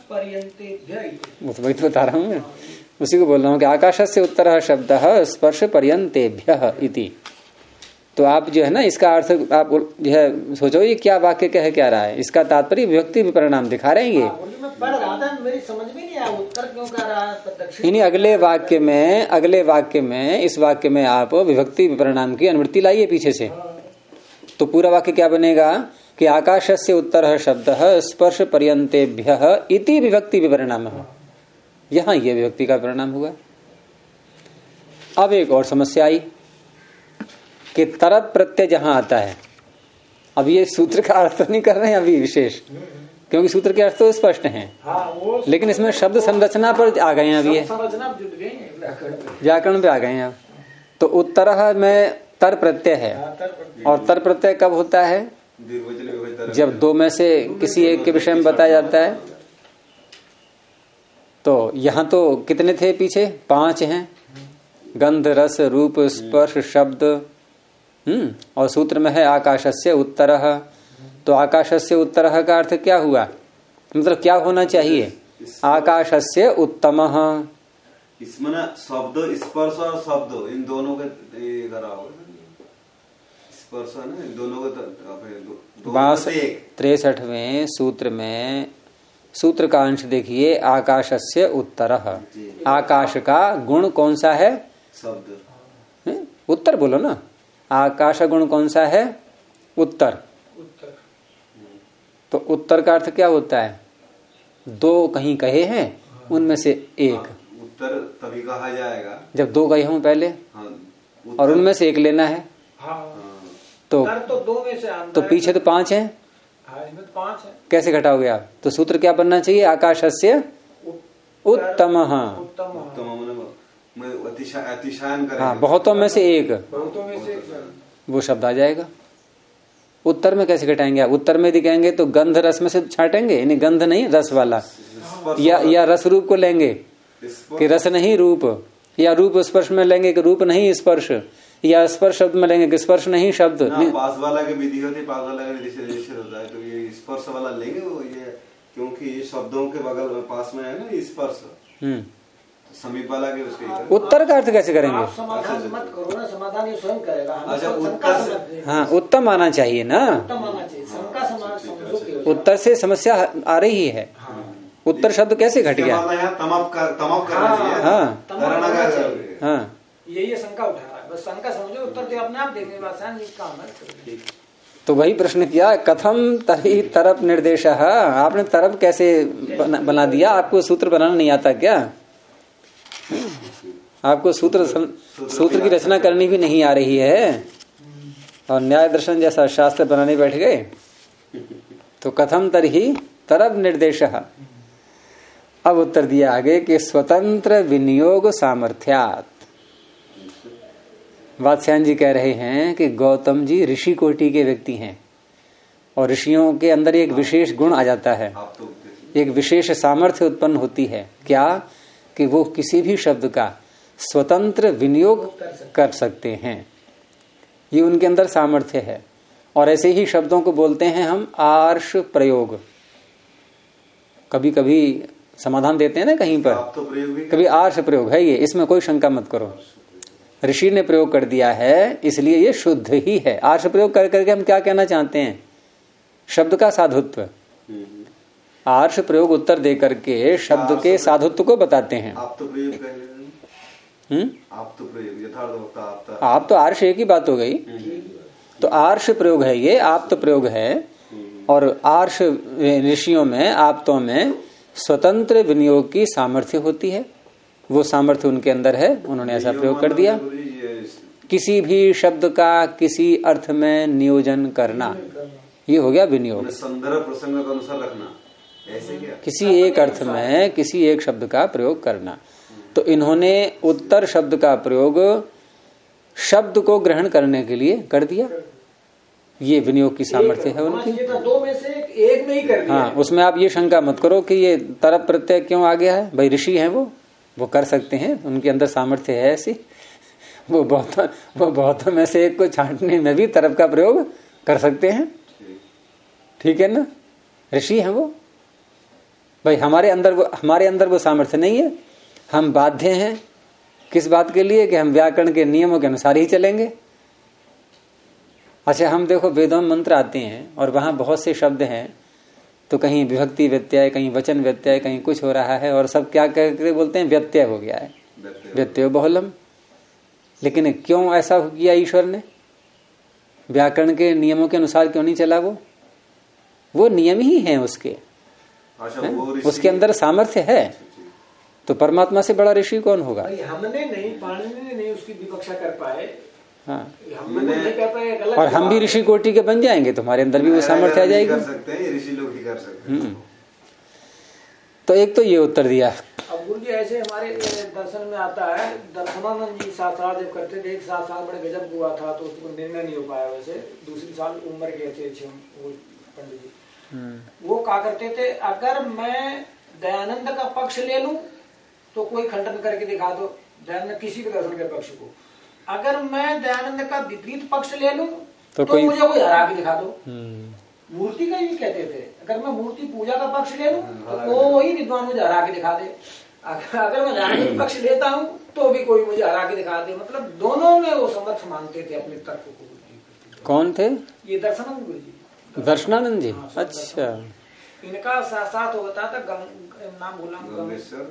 वही तो बता रहा हूँ मैं, उसी को बोल रहा हूँ कि आकाशस्य उत्तरः शब्दः स्पर्श पर्यंतेभ्यः इति। तो आप जो है ना इसका अर्थ आप जो है सोचो ये क्या वाक्य कह क्या रहा है, इसका तात्पर्य विभक्ति विपरिणाम दिखा रहे हैं ये। मेरी समझ में नहीं आया उत्तर क्यों कह रहा है। यानी अगले वाक्य में इस वाक्य में आप विभक्ति विपरिणाम की अनुवृत्ति लाइए पीछे से, तो पूरा वाक्य क्या बनेगा कि आकाशस्य उत्तरः शब्दः स्पर्श पर्यंतेभ्यः इति विभक्ति विपरिणामः। यहाँ ये विभक्ति का परिणाम हुआ। अब एक और समस्या आई कि तरत प्रत्यय जहां आता है, अब ये सूत्र का अर्थ नहीं कर रहे हैं अभी विशेष, क्योंकि सूत्र के अर्थ तो स्पष्ट हैं, लेकिन इसमें शब्द संरचना पर आ गए हैं अभी, व्याकरण पे आ गए हैं। अब तो उत्तरः में तर प्रत्यय है, और तर प्रत्यय कब होता है? जब दो में से किसी एक के विषय में बताया जाता है। तो यहाँ तो कितने थे पीछे? 5 हैं, गंध रस रूप स्पर्श शब्द, और सूत्र में है आकाशस्य उत्तरः। तो आकाशस्य उत्तरः का अर्थ क्या हुआ, मतलब क्या होना चाहिए? आकाशस्य उत्तमः। इसमें ना शब्द स्पर्श और शब्द इन दोनों के स्पर्श है ना, इन दोनों के 63वें सूत्र में सूत्र का अंश देखिए, आकाशस्य उत्तरः। आकाश का गुण कौन सा है? शब्द। उत्तर बोलो ना। आकाश गुण कौन सा है? उत्तर। उत्तर। तो उत्तर का अर्थ क्या होता है? दो कहीं कहे हैं, उनमें से एक। उत्तर तभी कहा जाएगा जब दो कहे हों पहले, हाँ, और उनमें से एक लेना है। तो उत्तर तो दो में से आता तो है। पीछे तो 5 हैं। हाँ, इसमें तो 5 है। कैसे घटाओगे आप? तो सूत्र क्या बनना चाहिए? आकाशस्य उत्तम। उत्तम अतिशयन करेंगे। हाँ, बहुतों में से एक, बहुतों में से वो शब्द आ जाएगा। उत्तर में कैसे घटाएंगे आप? उत्तर में यदि कहेंगे तो गंध रस में से छाटेंगे, यानी गंध नहीं रस वाला, या रस रूप को लेंगे कि रस नहीं रूप, या रूप स्पर्श में लेंगे कि रूप नहीं स्पर्श, या स्पर्श शब्द में लेंगे कि स्पर्श नहीं शब्द। पास वाला की विधि होती है, पास वाला का निषेध होता है, तो ये स्पर्श वाला लेंगे वो, ये क्योंकि ये शब्दों के बगल में पास में है ना स्पर्श, समीप वाला के उसके। उत्तर का अर्थ कैसे करेंगे? आप समाधान मत करो ना, समाधान ये स्वयं करेगा। अच्छा, उत्तर हाँ, उत्तम आना चाहिए ना। उत्तम आना चाहिए, शंका समझो। उत्तर से समस्या आ रही है। उत्तर शब्द कैसे घट गया? तमाम करना चाहिए। हाँ, ये शंका उठा रहा है, बस शंका समझो, उत्तर तो अपने आप देखेंगे। आसान ये काम है। तो वही प्रश्न किया, कथम तरी तरप निर्देश। आपने तरप कैसे बना दिया? आपको सूत्र बनाना नहीं आता क्या? आपको सूत्र की रचना करनी भी नहीं आ रही है, और न्याय दर्शन जैसा शास्त्र बनाने बैठ गए? तो कथम तरही तरप निर्देश। अब उत्तर दिया आगे कि स्वतंत्र विनियोग सामर्थ्यात्। वात्स्यायन जी कह रहे हैं कि गौतम जी ऋषि कोटि के व्यक्ति हैं, और ऋषियों के अंदर एक विशेष गुण आ जाता है, एक विशेष सामर्थ्य उत्पन्न होती है। क्या? कि वो किसी भी शब्द का स्वतंत्र विनियोग कर सकते हैं। ये उनके अंदर सामर्थ्य है। और ऐसे ही शब्दों को बोलते हैं हम आर्ष प्रयोग। कभी कभी समाधान देते हैं ना कहीं पर, कभी आर्ष प्रयोग है ये, इसमें कोई शंका मत करो। ऋषि ने प्रयोग कर दिया है, इसलिए ये शुद्ध ही है। आर्ष प्रयोग कर करके हम क्या कहना चाहते हैं? शब्द का साधुत्व। आर्ष प्रयोग उत्तर दे करके शब्द के साधुत्व को बताते हैं। आप तो प्रयोग यथार्थ आप तो आर्ष एक ही बात हो गई। तो आर्ष प्रयोग है ये, आप तो प्रयोग है। और आर्ष ऋषियों में, आप्तों में स्वतंत्र विनियोग की सामर्थ्य होती है। वो सामर्थ्य उनके अंदर है, उन्होंने ऐसा प्रयोग कर दिया। किसी भी शब्द का किसी अर्थ में नियोजन करना, ये हो गया विनियोग। संदर्भ प्रसंग के अनुसार रखना, ऐसे क्या? किसी एक अर्थ में किसी एक शब्द का प्रयोग करना। तो इन्होंने उत्तर शब्द का प्रयोग शब्द को ग्रहण करने के लिए कर दिया। ये विनियोग की सामर्थ्य है उनकी। दो में से एक में ही कर दिया। हाँ, उसमें आप ये शंका मत करो कि ये तरप प्रत्यय क्यों आ गया है। भाई ऋषि हैं वो कर सकते हैं, उनके अंदर सामर्थ्य है ऐसी। वो बहुत में से एक को छांटने में भी तरप का प्रयोग कर सकते हैं। ठीक है ना? ऋषि हैं वो। भाई हमारे अंदर वो सामर्थ्य नहीं है। हम बाध्य हैं किस बात के लिए? कि हम व्याकरण के नियमों के अनुसार ही चलेंगे। अच्छा, हम देखो वेदों में मंत्र आते हैं और वहां बहुत से शब्द हैं, तो कहीं विभक्ति व्यत्यय, कहीं वचन व्यत्यय, कहीं कुछ हो रहा है, और सब क्या करके बोलते हैं? व्यत्यय हो गया है, व्यत्यय बहुलम। लेकिन क्यों ऐसा किया ईश्वर ने? व्याकरण के नियमों के अनुसार क्यों नहीं चला? वो नियम ही है उसके। उसके अंदर सामर्थ्य है। तो परमात्मा से बड़ा ऋषि कौन होगा? हमने नहीं, पाणिनि ने नहीं उसकी विवक्षा कर पाए। हाँ, हमने नहीं कर पाए। और हम भी ऋषि कोटि के बन जाएंगे तो हमारे अंदर भी वो सामर्थ्य आ जाएगी। कर सकते हैं, ऋषि लोग ही कर सकते हैं। तो एक तो ये उत्तर दिया। अब गुरु जी ऐसे हमारे दर्शन में आता है, दर्शनानंद जी शास्त्रार्थ जब करते थे, एक शास्त्रार्थ बड़े गजब हुआ था, तो उसको निर्णय नहीं हो पाया। वैसे दूसरी साल उम्र गए थे पंडित जी। वो कहा करते थे, अगर मैं दयानंद का पक्ष ले लूं तो कोई खंडन करके दिखा दो, दयानंद किसी भी दर्शन के पक्ष को। अगर मैं दयानंद का विपरीत पक्ष ले लूं तो मुझे कोई हरा के दिखा दो। मूर्ति का ये कहते थे, अगर मैं मूर्ति पूजा का पक्ष ले लूं तो कोई विद्वान मुझे हरा के दिखा दे। अगर मैं धार्मिक पक्ष लेता हूं तो भी कोई मुझे हरा के दिखा दे। मतलब दोनों में वो समर्थ मानते थे अपने तर्क को। कौन थे? ये दर्शनानंद गुरु जी। दर्शनानंद जी। अच्छा, इनका साथ होता था नाम भूला,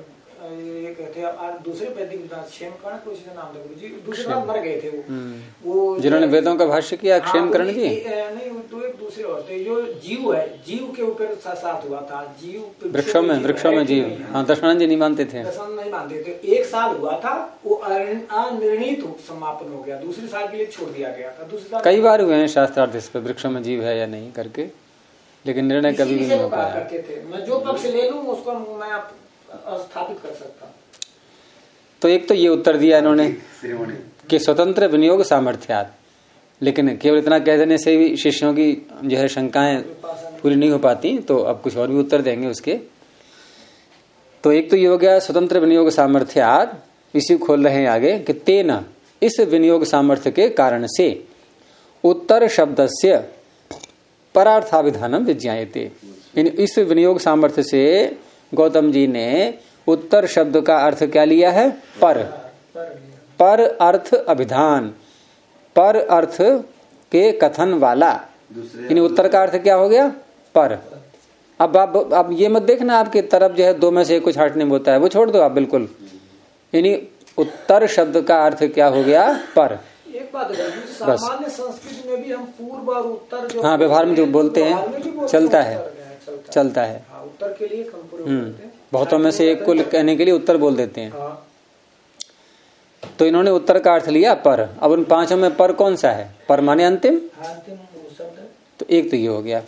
ये कहते हैं दूसरे वैदिक विद्वान क्षेमकर्ण को इसी का नाम था गुरु जी, दूसरे बार मर गए थे वो जिन्होंने वेदों का भाष्य किया, क्षेमकर्ण जी नहीं, तो एक दूसरे और थे जो जीव है, जीव के ऊपर साथ हुआ था, जीव वृक्षों में जीव। हाँ, दर्शनानंद जी नहीं मानते थे, दर्शनानंद नहीं मानते थे। 1 साल हुआ था, वो अनिर्णित समापन हो गया, दूसरे साल के लिए छोड़ दिया गया था। दूसरे साल कई बार हुए हैं शास्त्रार्थ इस पे, वृक्षों में जीव है या नहीं करके, लेकिन निर्णय कभी भी नहीं हो पाया। मैं जो पक्ष ले लूं उसको मैं स्थापित कर सकता। तो एक तो ये उत्तर दिया इन्होंने कि स्वतंत्र विनियोग सामर्थ्यात, लेकिन केवल इतना कह देने से भी शिष्यों की जो है शंकाएं पूरी नहीं हो पाती, तो अब कुछ और भी उत्तर देंगे उसके। तो एक तो ये हो गया स्वतंत्र विनियोग सामर्थ्यात, इसी खोल रहे हैं आगे कि तेना, इस विनियोग सामर्थ्य के कारण से उत्तर शब्दस्य परार्थाभिधानम विज्ञायते। इस विनियोग सामर्थ्य से गौतम जी ने उत्तर शब्द का अर्थ क्या लिया है? पर अर्थ अभिधान, पर अर्थ के कथन वाला। यानी उत्तर का अर्थ क्या हो गया? पर। अब ये मत देखना आपके तरफ जो है 2 में से कुछ हटने में होता है, वो छोड़ दो आप बिल्कुल। यानी उत्तर शब्द का अर्थ क्या हो गया? पर। एक बात है, सामान्य संस्कृत में भी हम पूर्व और उत्तर जो हाँ व्यवहार में जो बोलते हैं चलता है। हाँ, उत्तर के लिए हम पूर्व बोलते हैं। बहुतों में से एक को कहने के लिए उत्तर बोल देते हैं। हाँ। तो इन्होंने उत्तर का अर्थ लिया पर। अब उन 5 में पर कौन सा है? पर माने अंतिम। तो एक तो ये हो गया।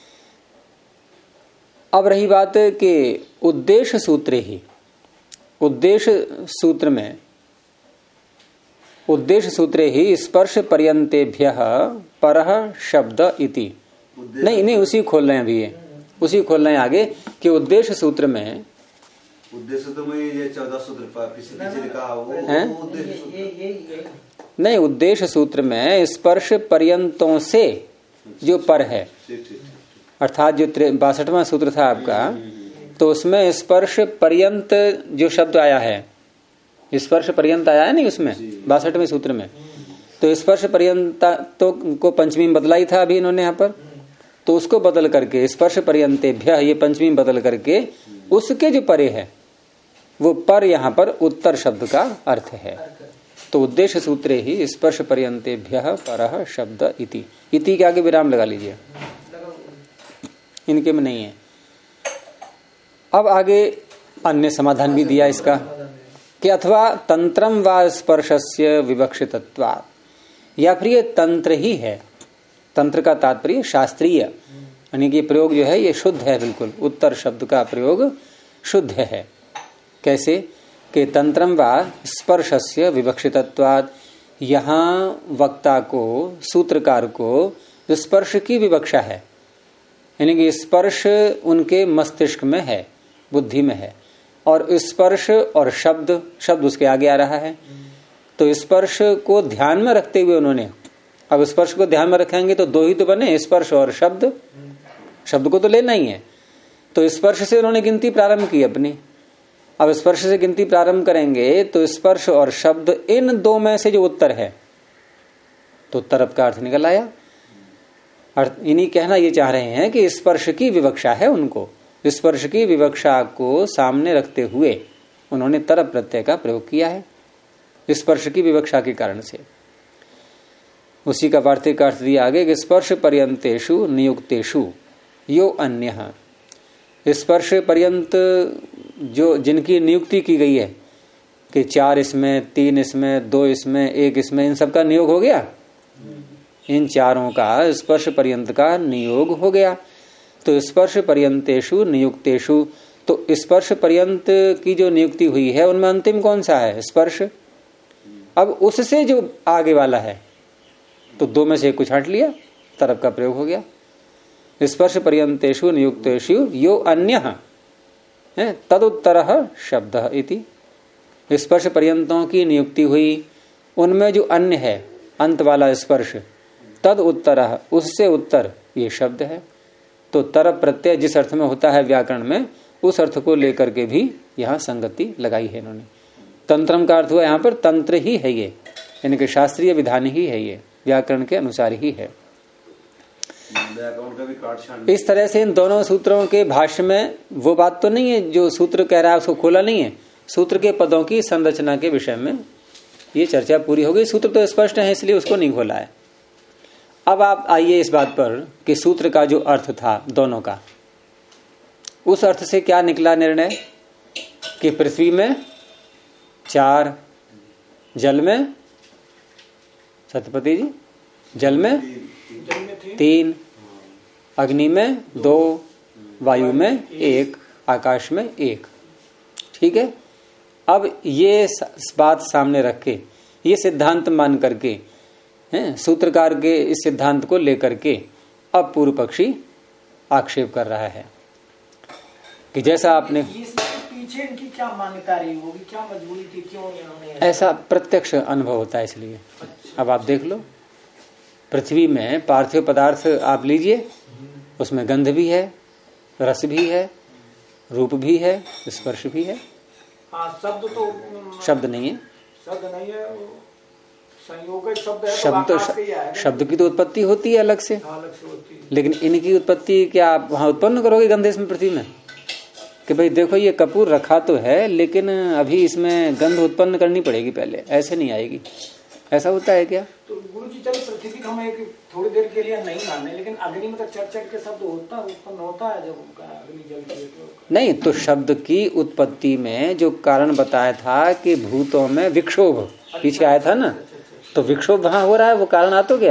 अब रही बात कि उद्देश्य सूत्र ही, उद्देश्य सूत्रे ही स्पर्श पर्यंतेभ्यः परः शब्द इति। नहीं उसी खोल रहे हैं अभी, ये उसी खोल रहे हैं आगे कि उद्देश्य सूत्र में, उद्देश्य तो मैं ये 14 सूत्र पीछे लिखा वो नहीं, उद्देश्य सूत्र में स्पर्श पर्यंतों से जो पर है, अर्थात जो 62वां सूत्र था आपका, तो उसमें स्पर्श पर्यंत जो शब्द आया है, स्पर्श पर्यंत आया है नहीं उसमें 62वें सूत्र में, तो स्पर्श पर्यंत तो को पंचमी बदला ही था अभी इन्होंने यहाँ पर, तो उसको बदल करके स्पर्श पर्यंतेभ्यः ये पंचमी बदल करके उसके जो परे है वो पर यहाँ पर उत्तर शब्द का अर्थ है। तो उद्देश्य सूत्रे ही स्पर्श पर्यंतेभ्यः परः शब्द इति। इति के आगे विराम लगा लीजिए, इनके में नहीं है। अब आगे अन्य समाधान भी दिया इसका कि अथवा तंत्रम व स्पर्शस्य विवक्षितत्वात्, या फिर ये तंत्र ही है। तंत्र का तात्पर्य शास्त्रीय, यानी कि प्रयोग जो है ये शुद्ध है, बिल्कुल उत्तर शब्द का प्रयोग शुद्ध है। कैसे कि तंत्रम व स्पर्शस्य विवक्षितत्वात्, यहाँ वक्ता को, सूत्रकार को स्पर्श की विवक्षा है, यानी कि स्पर्श उनके मस्तिष्क में है, बुद्धि में है, और स्पर्श और शब्द उसके आगे आ रहा है। तो स्पर्श को ध्यान में रखते हुए उन्होंने, अब स्पर्श को ध्यान में रखेंगे तो 2 ही तो बने, स्पर्श और शब्द को तो लेना ही है। तो स्पर्श से उन्होंने गिनती प्रारंभ की अपनी। अब स्पर्श से गिनती प्रारंभ करेंगे तो स्पर्श और शब्द, इन 2 में से जो उत्तर है, तो उत्तर का अर्थ निकल आया। इन्हीं कहना ये चाह रहे हैं कि स्पर्श की विवक्षा है उनको, स्पर्श की विवक्षा को सामने रखते हुए उन्होंने तरप प्रत्यय का प्रयोग किया है, स्पर्श की विवक्षा के कारण से। उसी का वार्तिक अर्थ दिया आगे कि स्पर्श पर्यंतेषु नियुक्तेषु यो अन्यः, स्पर्श पर्यंत जो जिनकी नियुक्ति की गई है कि 4 इसमें, 3 इसमें, 2 इसमें, 1 इसमें, इन सबका नियोग हो गया, इन 4 का स्पर्श पर्यंत का नियोग हो गया। तो स्पर्श पर्यंतेषु नियुक्तेषु, तो स्पर्श पर्यंत की जो नियुक्ति हुई है उनमें अंतिम कौन सा है? स्पर्श। अब उससे जो आगे वाला है तो 2 में से कुछ हट लिया, तरफ का प्रयोग हो गया। स्पर्श पर्यंतेषु नियुक्तेषु यो अन्यः तदुत्तरः शब्दः इति। स्पर्श पर्यंतों की नियुक्ति हुई, उनमें जो अन्य है, अंत वाला स्पर्श, तद उत्तरः, उससे उत्तर, ये शब्द है। तो तरप प्रत्यय जिस अर्थ में होता है व्याकरण में, उस अर्थ को लेकर के भी यहाँ संगति लगाई है इन्होंने। तंत्रम का अर्थ हुआ यहाँ पर तंत्र ही है ये, यानी कि शास्त्रीय विधान ही है ये, व्याकरण के अनुसार ही है। इस तरह से इन दोनों सूत्रों के भाष्य में वो बात तो नहीं है जो सूत्र कह रहा है उसको खोला नहीं है, सूत्र के पदों की संरचना के विषय में ये चर्चा पूरी हो गई। सूत्र तो स्पष्ट है इसलिए उसको नहीं खोला है। अब आप आइए इस बात पर कि सूत्र का जो अर्थ था दोनों का, उस अर्थ से क्या निकला निर्णय कि पृथ्वी में 4, जल में, सत्यपति जी, जल में 3, अग्नि में 2, वायु में 1, आकाश में 1। ठीक है। अब ये बात सामने रख के, ये सिद्धांत मान करके, सूत्रकार के इस सिद्धांत को लेकर के अब पूर्व पक्षी आक्षेप कर रहा है कि जैसा आपने पीछे इनकी क्या मान्यता रही होगी, क्या मजबूरी थी, क्यों इन्होंने ऐसा प्रत्यक्ष अनुभव होता है इसलिए। अब आप देख लो, पृथ्वी में पार्थिव पदार्थ आप लीजिए, उसमें गंध भी है, रस भी है, रूप भी है, स्पर्श भी है। शब्द तो शब्द नहीं है, शब्द नहीं है, संयोगिक शब्द है। शब्द की तो उत्पत्ति होती है अलग से, अलग से होती है। लेकिन इनकी उत्पत्ति क्या आप वहां उत्पन्न करोगे गंध इसमें पृथ्वी में? कि भाई देखो ये कपूर रखा तो है लेकिन अभी इसमें गंध उत्पन्न करनी पड़ेगी पहले, ऐसे नहीं आएगी। ऐसा होता है क्या? तो गुरु जी चलो पृथ्वी का हम एक थोड़ी देर के लिए नहीं माने, लेकिन अग्नि में तो चट के शब्द उत्पन्न होता है जब उनका अग्नि जलती है तो। नहीं, तो शब्द की उत्पत्ति में जो कारण बताया था कि भूतों में विक्षोभ पीछे आया था ना, तो विक्षोभ वहां हो रहा है, वो कारण आ तो गया।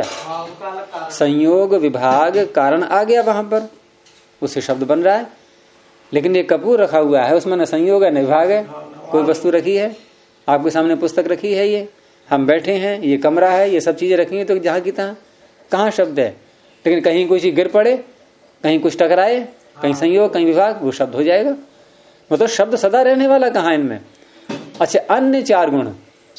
संयोग विभाग कारण आ गया वहां पर, उससे शब्द बन रहा है। लेकिन ये कपूर रखा हुआ है, उसमें न संयोग है न विभाग है। कोई वस्तु रखी है, आपके सामने पुस्तक रखी है, ये हम बैठे हैं, ये कमरा है, ये सब चीजें रखी है, तो जहां की तहाँ कहाँ शब्द है? लेकिन कहीं कोई चीज गिर पड़े, कहीं कुछ टकराए, कहीं संयोग, कहीं विभाग, वो शब्द हो जाएगा। मतलब शब्द सदा रहने वाला कहाँ इनमें? अच्छा, अन्य 4 गुण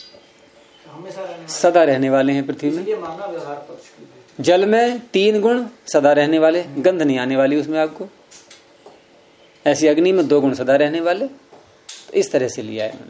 सदा रहने वाले हैं पृथ्वी में। जल में 3 गुण सदा रहने वाले, गंध नहीं आने वाली उसमें आपको। ऐसी अग्नि में 2 गुण सदा रहने वाले। तो इस तरह से लिया है इन्होंने।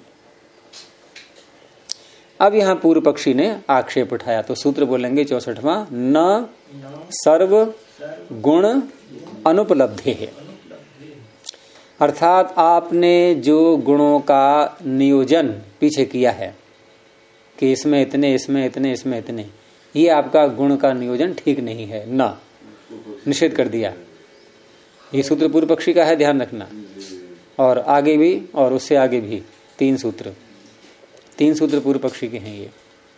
अब यहां पूर्व पक्षी ने आक्षेप उठाया, तो सूत्र बोलेंगे 64वां, न सर्व गुण अनुपलब्धे है। अर्थात आपने जो गुणों का नियोजन पीछे किया है कि इसमें इतने, इसमें इतने, इसमें इतने, ये आपका गुण का नियोजन ठीक नहीं है, न निषेध कर दिया। ये सूत्र पूर्व पक्षी का है, ध्यान रखना। और आगे भी और उससे आगे भी 3 सूत्र पूर्व पक्षी के हैं ये।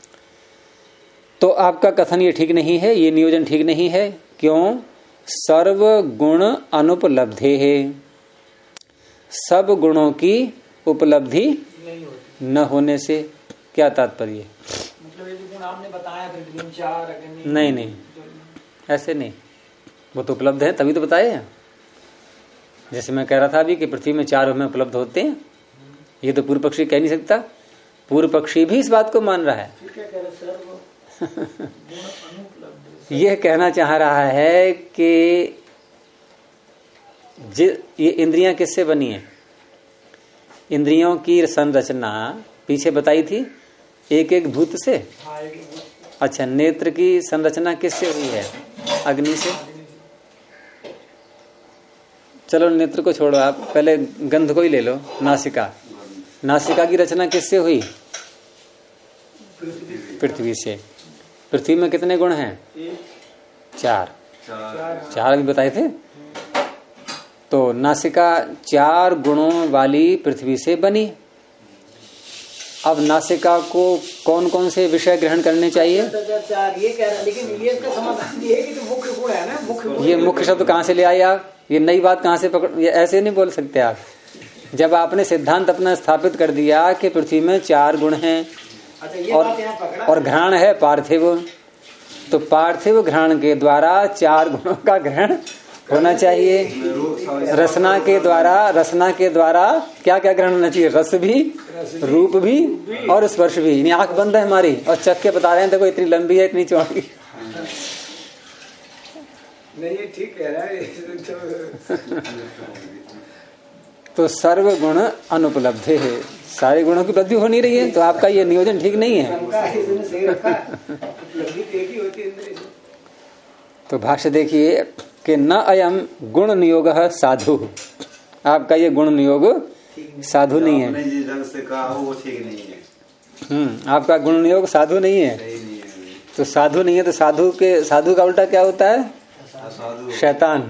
तो आपका कथन ये ठीक नहीं है, ये नियोजन ठीक नहीं है। क्यों? सर्व गुण अनुपलब्धे है, सब गुणों की उपलब्धि न होने से। क्या तात्पर्य? मतलब ये जो गुण आपने बताया था 4 नहीं, ऐसे नहीं, वो तो उपलब्ध है तभी तो बताए हैं। जैसे मैं कह रहा था अभी कि पृथ्वी में 4 में उपलब्ध होते हैं, ये तो पूर्व पक्षी कह नहीं सकता। पूर्व पक्षी भी इस बात को मान रहा है। यह कहना चाह रहा है कि ये इंद्रियां किससे बनी है? इंद्रियों की संरचना पीछे बताई थी, एक भूत से। अच्छा, नेत्र की संरचना किससे हुई है? अग्नि से। चलो नेत्र को छोड़ो, आप पहले गंध को ही ले लो। नासिका की रचना किससे हुई? पृथ्वी से। पृथ्वी में कितने गुण हैं? 4 अभी बताए थे। तो नासिका 4 गुणों वाली पृथ्वी से बनी। अब नासिका को कौन कौन से विषय ग्रहण करने चाहिए? ये कह रहा है, लेकिन ये इसका समाधान ये है कि जो मुख्य गुण है ना, मुख्य। ये मुख्य शब्द कहाँ से ले आए आप? ये नई बात कहाँ से पकड़? ये ऐसे नहीं बोल सकते आप। जब आपने सिद्धांत अपना स्थापित कर दिया कि पृथ्वी में 4 गुण हैं और घ्राण है पार्थिव, तो पार्थिव घ्राण के द्वारा 4 गुणों का ग्रहण होना चाहिए। रसना के द्वारा क्या क्या ग्रहण होना चाहिए? रस भी, रूप भी और स्पर्श भी। यानी आंख बंद है हमारी और चख के बता रहे हैं देखो इतनी लंबी है, इतनी चौड़ी। नहीं, ये ठीक कह रहा है। तो सर्व गुण अनुपलब्ध है, सारे गुणों की उपलब्धि हो नहीं रही है, तो आपका ये नियोजन ठीक नहीं है। तो भाष्य देखिए कि न अयम गुण नियोग साधु, आपका ये गुण नियोग साधु नहीं है। ये जगह ढंग से कहा हो वो ठीक नहीं है। आपका गुण योग साधु नहीं है, सही नहीं है। तो साधु नहीं है तो साधु का उल्टा क्या होता है? साधु शैतान।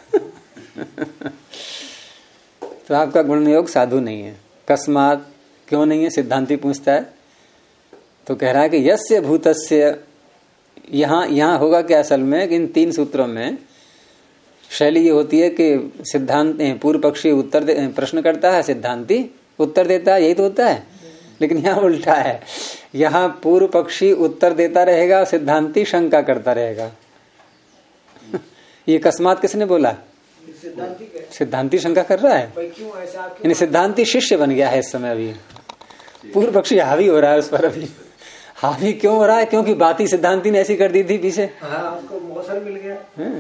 तो आपका गुण योग साधु नहीं है। कस्मात क्यों नहीं है? सिद्धांती पूछता है। तो कह रहा है कि यस्य भूतस्य, यहाँ होगा क्या असल में कि इन 3 सूत्रों में शैली ये होती है कि सिद्धांत पूर्व पक्षी प्रश्न करता है, सिद्धांती उत्तर देता है, यही तो होता है। लेकिन यहाँ उल्टा है, यहाँ पूर्व पक्षी उत्तर देता रहेगा, सिद्धांती शंका करता रहेगा। ये अकस्मात किसने बोला? सिद्धांती शंका कर रहा है। यानी सिद्धांती शिष्य बन गया है इस समय। अभी पूर्व पक्षी हावी हो रहा है उस पर। अभी हावी क्यों हो रहा है? क्योंकि बात ही सिद्धांती ने ऐसी कर दी थी पीछे। आपको मौसम मिल गया।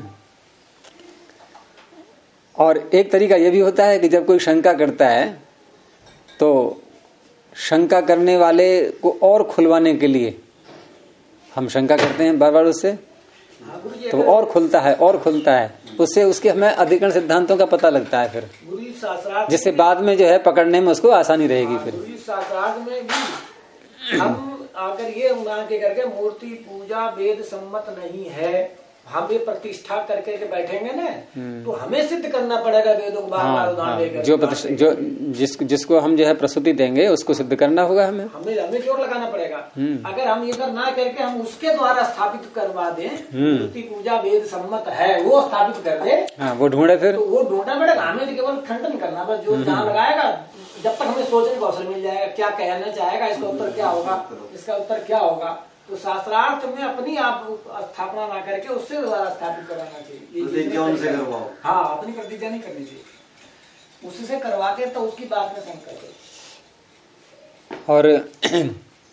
और एक तरीका यह भी होता है कि जब कोई शंका करता है तो शंका करने वाले को और खुलवाने के लिए हम शंका करते हैं बार बार उससे, तो वो और खुलता है और खुलता है, उससे उसके हमें अधिकरण सिद्धांतों का पता लगता है फिर, जिससे बाद में जो है पकड़ने में उसको आसानी रहेगी। फिर शास्त्रार्थ में भी हम अगर ये मान के करके मूर्ति पूजा वेद सम्मत नहीं है, हम ये प्रतिष्ठा करके के बैठेंगे ना, तो हमें सिद्ध करना पड़ेगा वेदों को बार-बार उदाहरण देकर। जो जिसको हम जो है प्रस्तुति देंगे उसको सिद्ध करना होगा हमें जोर लगाना पड़ेगा। अगर हम ये ना करके हम उसके द्वारा स्थापित करवा दें, मूर्ति पूजा वेद सम्मत है वो स्थापित कर दे, वो ढूंढे, फिर तो वो ढूंढना पड़ेगा। हमें तो केवल खंडन करना बस, जो जहाँ लगाएगा जब तक हमें सोचने का अवसर मिल जाएगा, क्या कहना चाहेगा, इसका उत्तर क्या होगा, इसका उत्तर क्या होगा। तो शास्त्रार्थ में अपनी आप स्थापना ना करके उससे द्वारा स्थापित कराना चाहिए। हाँ, अपनी प्रतिज्ञा नहीं करनी चाहिए, उससे करवा के तो उसकी बात में शंका करो। और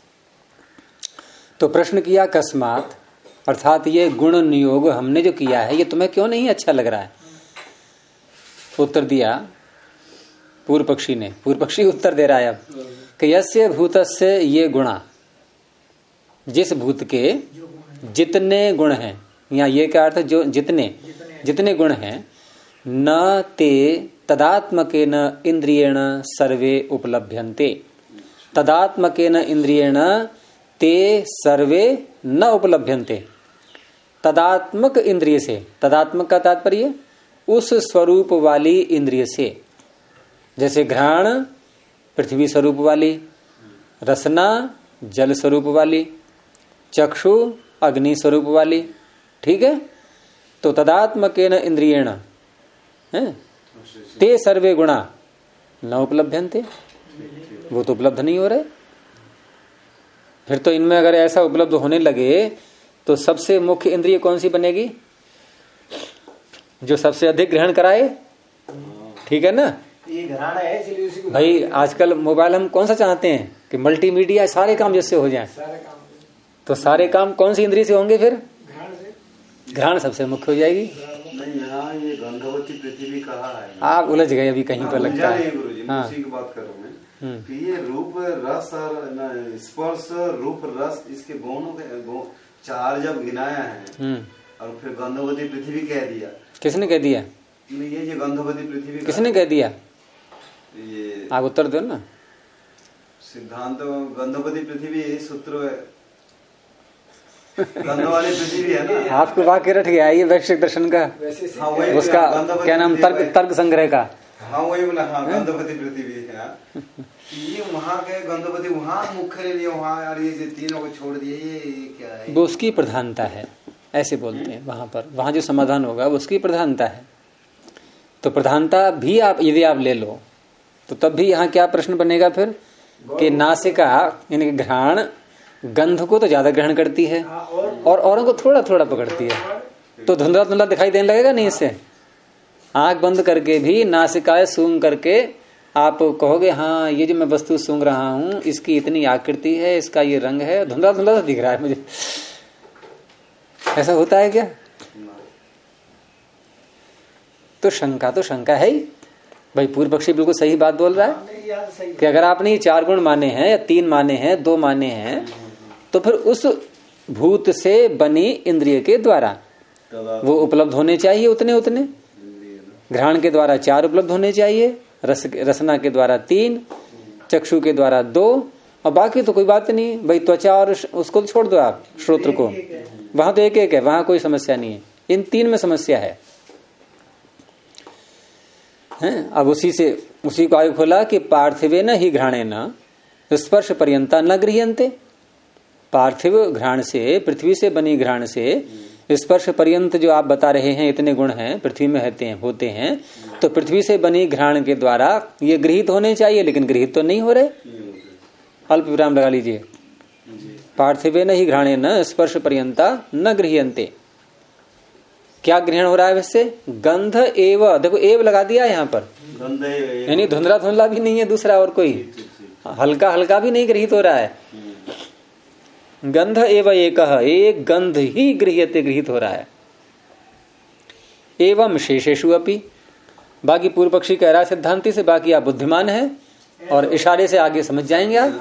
तो प्रश्न किया अकस्मात, अर्थात ये गुण नियोग हमने जो किया है ये तुम्हें क्यों नहीं अच्छा लग रहा है? उत्तर दिया पूर्व पक्षी ने। पूर्व पक्षी उत्तर दे रहा है अब कि यस्य भूतस्य ये गुणा, जिस भूत के जितने गुण हैं, यहाँ ये क्या अर्थ है, जो जितने गुण हैं, न ते तदात्मकेन इंद्रियेण सर्वे उपलभ्यन्ते। तदात्मकेन इंद्रियेण ते सर्वे न उपलभ्यन्ते। तदात्मक इंद्रिय से, तदात्मक का तात्पर्य उस स्वरूप वाली इंद्रिय से, जैसे घ्राण पृथ्वी स्वरूप वाली, रसना जल स्वरूप वाली, चक्षु अग्नि स्वरूप वाली, ठीक है। तो तदात्मकेन इंद्रियेण ते सर्वे गुणा न उपलभ्यन्ते, वो तो उपलब्ध नहीं हो रहे। फिर तो इनमें अगर ऐसा उपलब्ध होने लगे तो सबसे मुख्य इंद्रिय कौन सी बनेगी? जो सबसे अधिक ग्रहण कराए, ठीक है ना। ये घराना है, इसलिए उसी को भाई आजकल मोबाइल हम कौन सा चाहते हैं कि मल्टीमीडिया सारे काम जिससे हो जाए, तो सारे काम कौन सी इंद्रिय से होंगे? फिर घ्राण सबसे मुख्य हो जाएगी। यहाँ ये गंधवती पृथ्वी कहा है, आप उलझ गए अभी कहीं पर लगता है। गुरुजी मैं उसी की बात कर रहा हूँ कि ये रूप रस और स्पर्श रूप रस इसके गुणों के 4 जब गिनाया है और फिर गंधवती पृथ्वी कह दिया। किसने कह दिया? ये जो गंधवती पृथ्वी किसने कह दिया? ये आप उत्तर दो ना। सिद्धांत गंधवती पृथ्वी सूत्र गंध वाली पृथ्वी है ना। आपको वाक्य रट गया ये वैश्विक दर्शन का, हाँ, उसका क्या नाम, तर्क संग्रह का। हाँ वही बोला, हाँ गंधवती पृथ्वी है। ये वहाँ के गंधवती वहाँ मुख्य ले लिया, वहाँ यार ये तीनों को छोड़ दिए, ये क्या है? वो उसकी प्रधानता है, ऐसे बोलते हैं वहां पर। वहां जो समाधान होगा वो उसकी प्रधानता है। तो प्रधानता भी आप यदि आप ले लो तो तब भी यहाँ क्या प्रश्न बनेगा फिर कि नासिका यानी घ्राण गंध को तो ज्यादा ग्रहण करती है और औरों को थोड़ा थोड़ा पकड़ती है, तो धुंधला धुंधला दिखाई देने लगेगा नहीं। इससे आंख बंद करके भी नासिकाएं सूंघ करके आप कहोगे हाँ ये जो मैं वस्तु सूंघ रहा हूं इसकी इतनी आकृति है, इसका ये रंग है, धुंधला धुंधला तो दिख रहा है मुझे। ऐसा होता है क्या? तो शंका है ही। भाई पूर्व पक्षी बिल्कुल सही बात बोल रहा है कि अगर आपने ये 4 गुण माने हैं या 3 माने हैं 2 माने हैं तो फिर उस भूत से बनी इंद्रिय के द्वारा वो उपलब्ध होने चाहिए उतने। घ्राण के द्वारा 4 उपलब्ध होने चाहिए, रसना के द्वारा 3, चक्षु के द्वारा 2, और बाकी तो कोई बात नहीं भाई, त्वचा और उसको तो छोड़ दो आप, श्रोत्र को, वहां तो एक एक है, वहां कोई समस्या नहीं है। इन 3 में समस्या है। अब उसी को आगे खोला कि पार्थिवे न ही घ्राणे न स्पर्श पर्यंता न गृह्यन्ते। पार्थिव घ्राण से, पृथ्वी से बनी घ्राण से स्पर्श पर्यंत जो आप बता रहे हैं इतने गुण हैं पृथ्वी में होते हैं, तो पृथ्वी से बनी घ्राण के द्वारा ये गृहित होने चाहिए, लेकिन गृहित तो नहीं हो रहे। अल्प विराम लगा लीजिए। पार्थिवे न ही घ्राणे न स्पर्श पर्यंता न गृह्यन्ते। क्या ग्रहण हो रहा है वैसे? गंध एव, देखो एव लगा दिया यहाँ पर, यानी धुंधला धुंधला भी नहीं है दूसरा और कोई, हल्का हल्का भी नहीं गृहित हो रहा है। गंध एव एक गंध ही गृहित हो रहा है। एवं शेषेषु अपि, बाकी पूर्व पक्षी कह रहा है सिद्धांति से, बाकी आप बुद्धिमान है और इशारे से आगे समझ जाएंगे आप।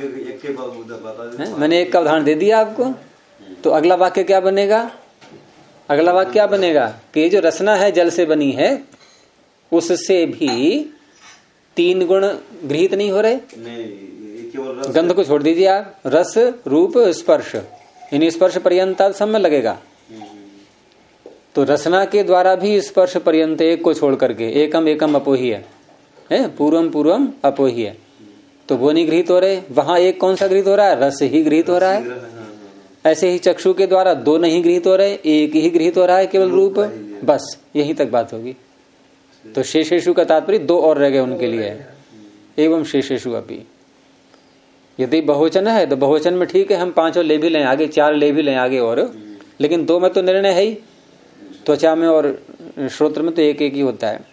मैंने एक का उदाहरण दे दिया आपको, तो अगला वाक्य क्या बनेगा? अगला वाक्य क्या बनेगा कि जो रसना है जल से बनी है उससे भी 3 गुण गृहित नहीं हो रहे। गंध को छोड़ दीजिए आप, रस रूप स्पर्श, इन स्पर्श पर्यंत समय लगेगा। तो रसना के द्वारा भी स्पर्श पर्यंत एक को छोड़ करके एकम एकम अपोही है, पूर्वम पूर्वम अपोही है, तो वो नहीं गृहित हो रहे। वहां एक कौन सा गृहित हो रहा है? रस ही गृहित हो रहा है। ऐसे ही चक्षु के द्वारा 2 नहीं गृहित हो रहे, एक ही गृहित हो रहा है, केवल रूप। बस यही तक बात होगी। तो शेषेषु का तात्पर्य 2 और रह गए उनके लिए। एवं शेषेषु अपि, यदि बहुवचन है तो बहुवचन में ठीक है, हम 5 ले भी लें आगे, 4 ले भी लें आगे और, लेकिन 2 में तो निर्णय है ही। त्वचा में और श्रोत्र में तो एक एक ही होता है।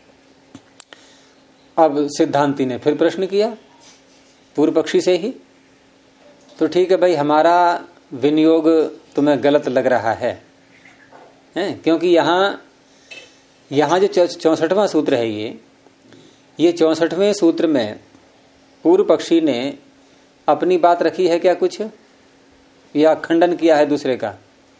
अब सिद्धांति ने फिर प्रश्न किया पूर्व पक्षी से ही, तो ठीक है भाई, हमारा विनियोग तुम्हें गलत लग रहा है, क्योंकि यहाँ जो 64वां सूत्र है, ये 64वें सूत्र में पूर्व पक्षी ने अपनी बात रखी है क्या कुछ, या खंडन किया है दूसरे का?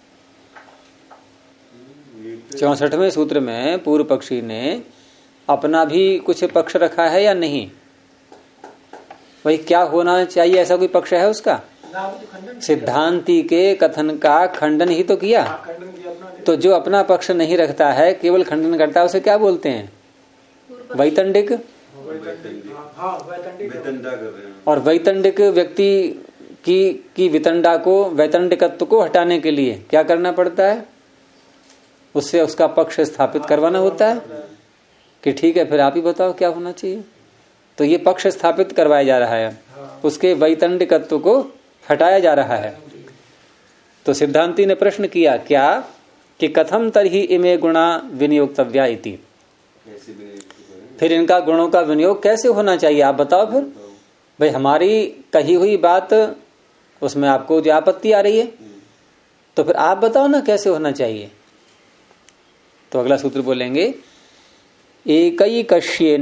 64वें सूत्र में पूर्व पक्षी ने अपना भी कुछ पक्ष रखा है या नहीं? भाई क्या होना चाहिए, ऐसा कोई पक्ष है उसका? सिद्धांति के कथन का खंडन ही तो किया। तो जो अपना पक्ष नहीं रखता है, केवल खंडन करता है, उसे क्या बोलते हैं? वैतंडिक। और वैतंडिक व्यक्ति की वितंडा को, वैतंडिकत्व को हटाने के लिए क्या करना पड़ता है? उससे उसका पक्ष स्थापित करवाना होता है कि ठीक है फिर आप ही बताओ क्या होना चाहिए। तो ये पक्ष स्थापित करवाया जा रहा है, उसके वैतंडिकत्व को हटाया जा रहा है। तो सिद्धांति ने प्रश्न किया क्या कि कथम तरहि इमे गुणा विनियोक्तव्या इति, फिर इनका गुणों का विनियोग कैसे होना चाहिए आप बताओ। फिर भाई हमारी कही हुई बात, उसमें आपको जो आपत्ति आ रही है, तो फिर आप बताओ ना कैसे होना चाहिए। तो अगला सूत्र बोलेंगे एकैकस्येन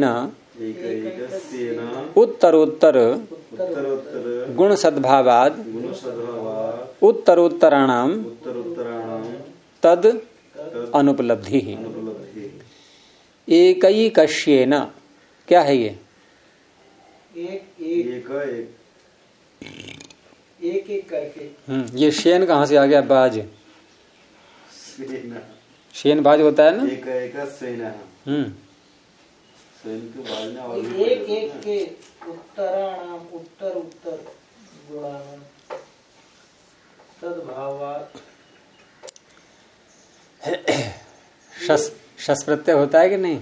उत्तरोत्तर गुण सद्भावाद उत्तरोत्तराणाम तद अनुपलब्धि। एकैकस्येन क्या है ये? एक करके। ये शेन कहाँ से आ गया? बाज, शेन बाज होता है ना। एक एक के उत्तराणाम उत्तर उत्तर गुणानाम तद्भावात्। शस प्रत्यय होता है कि नहीं?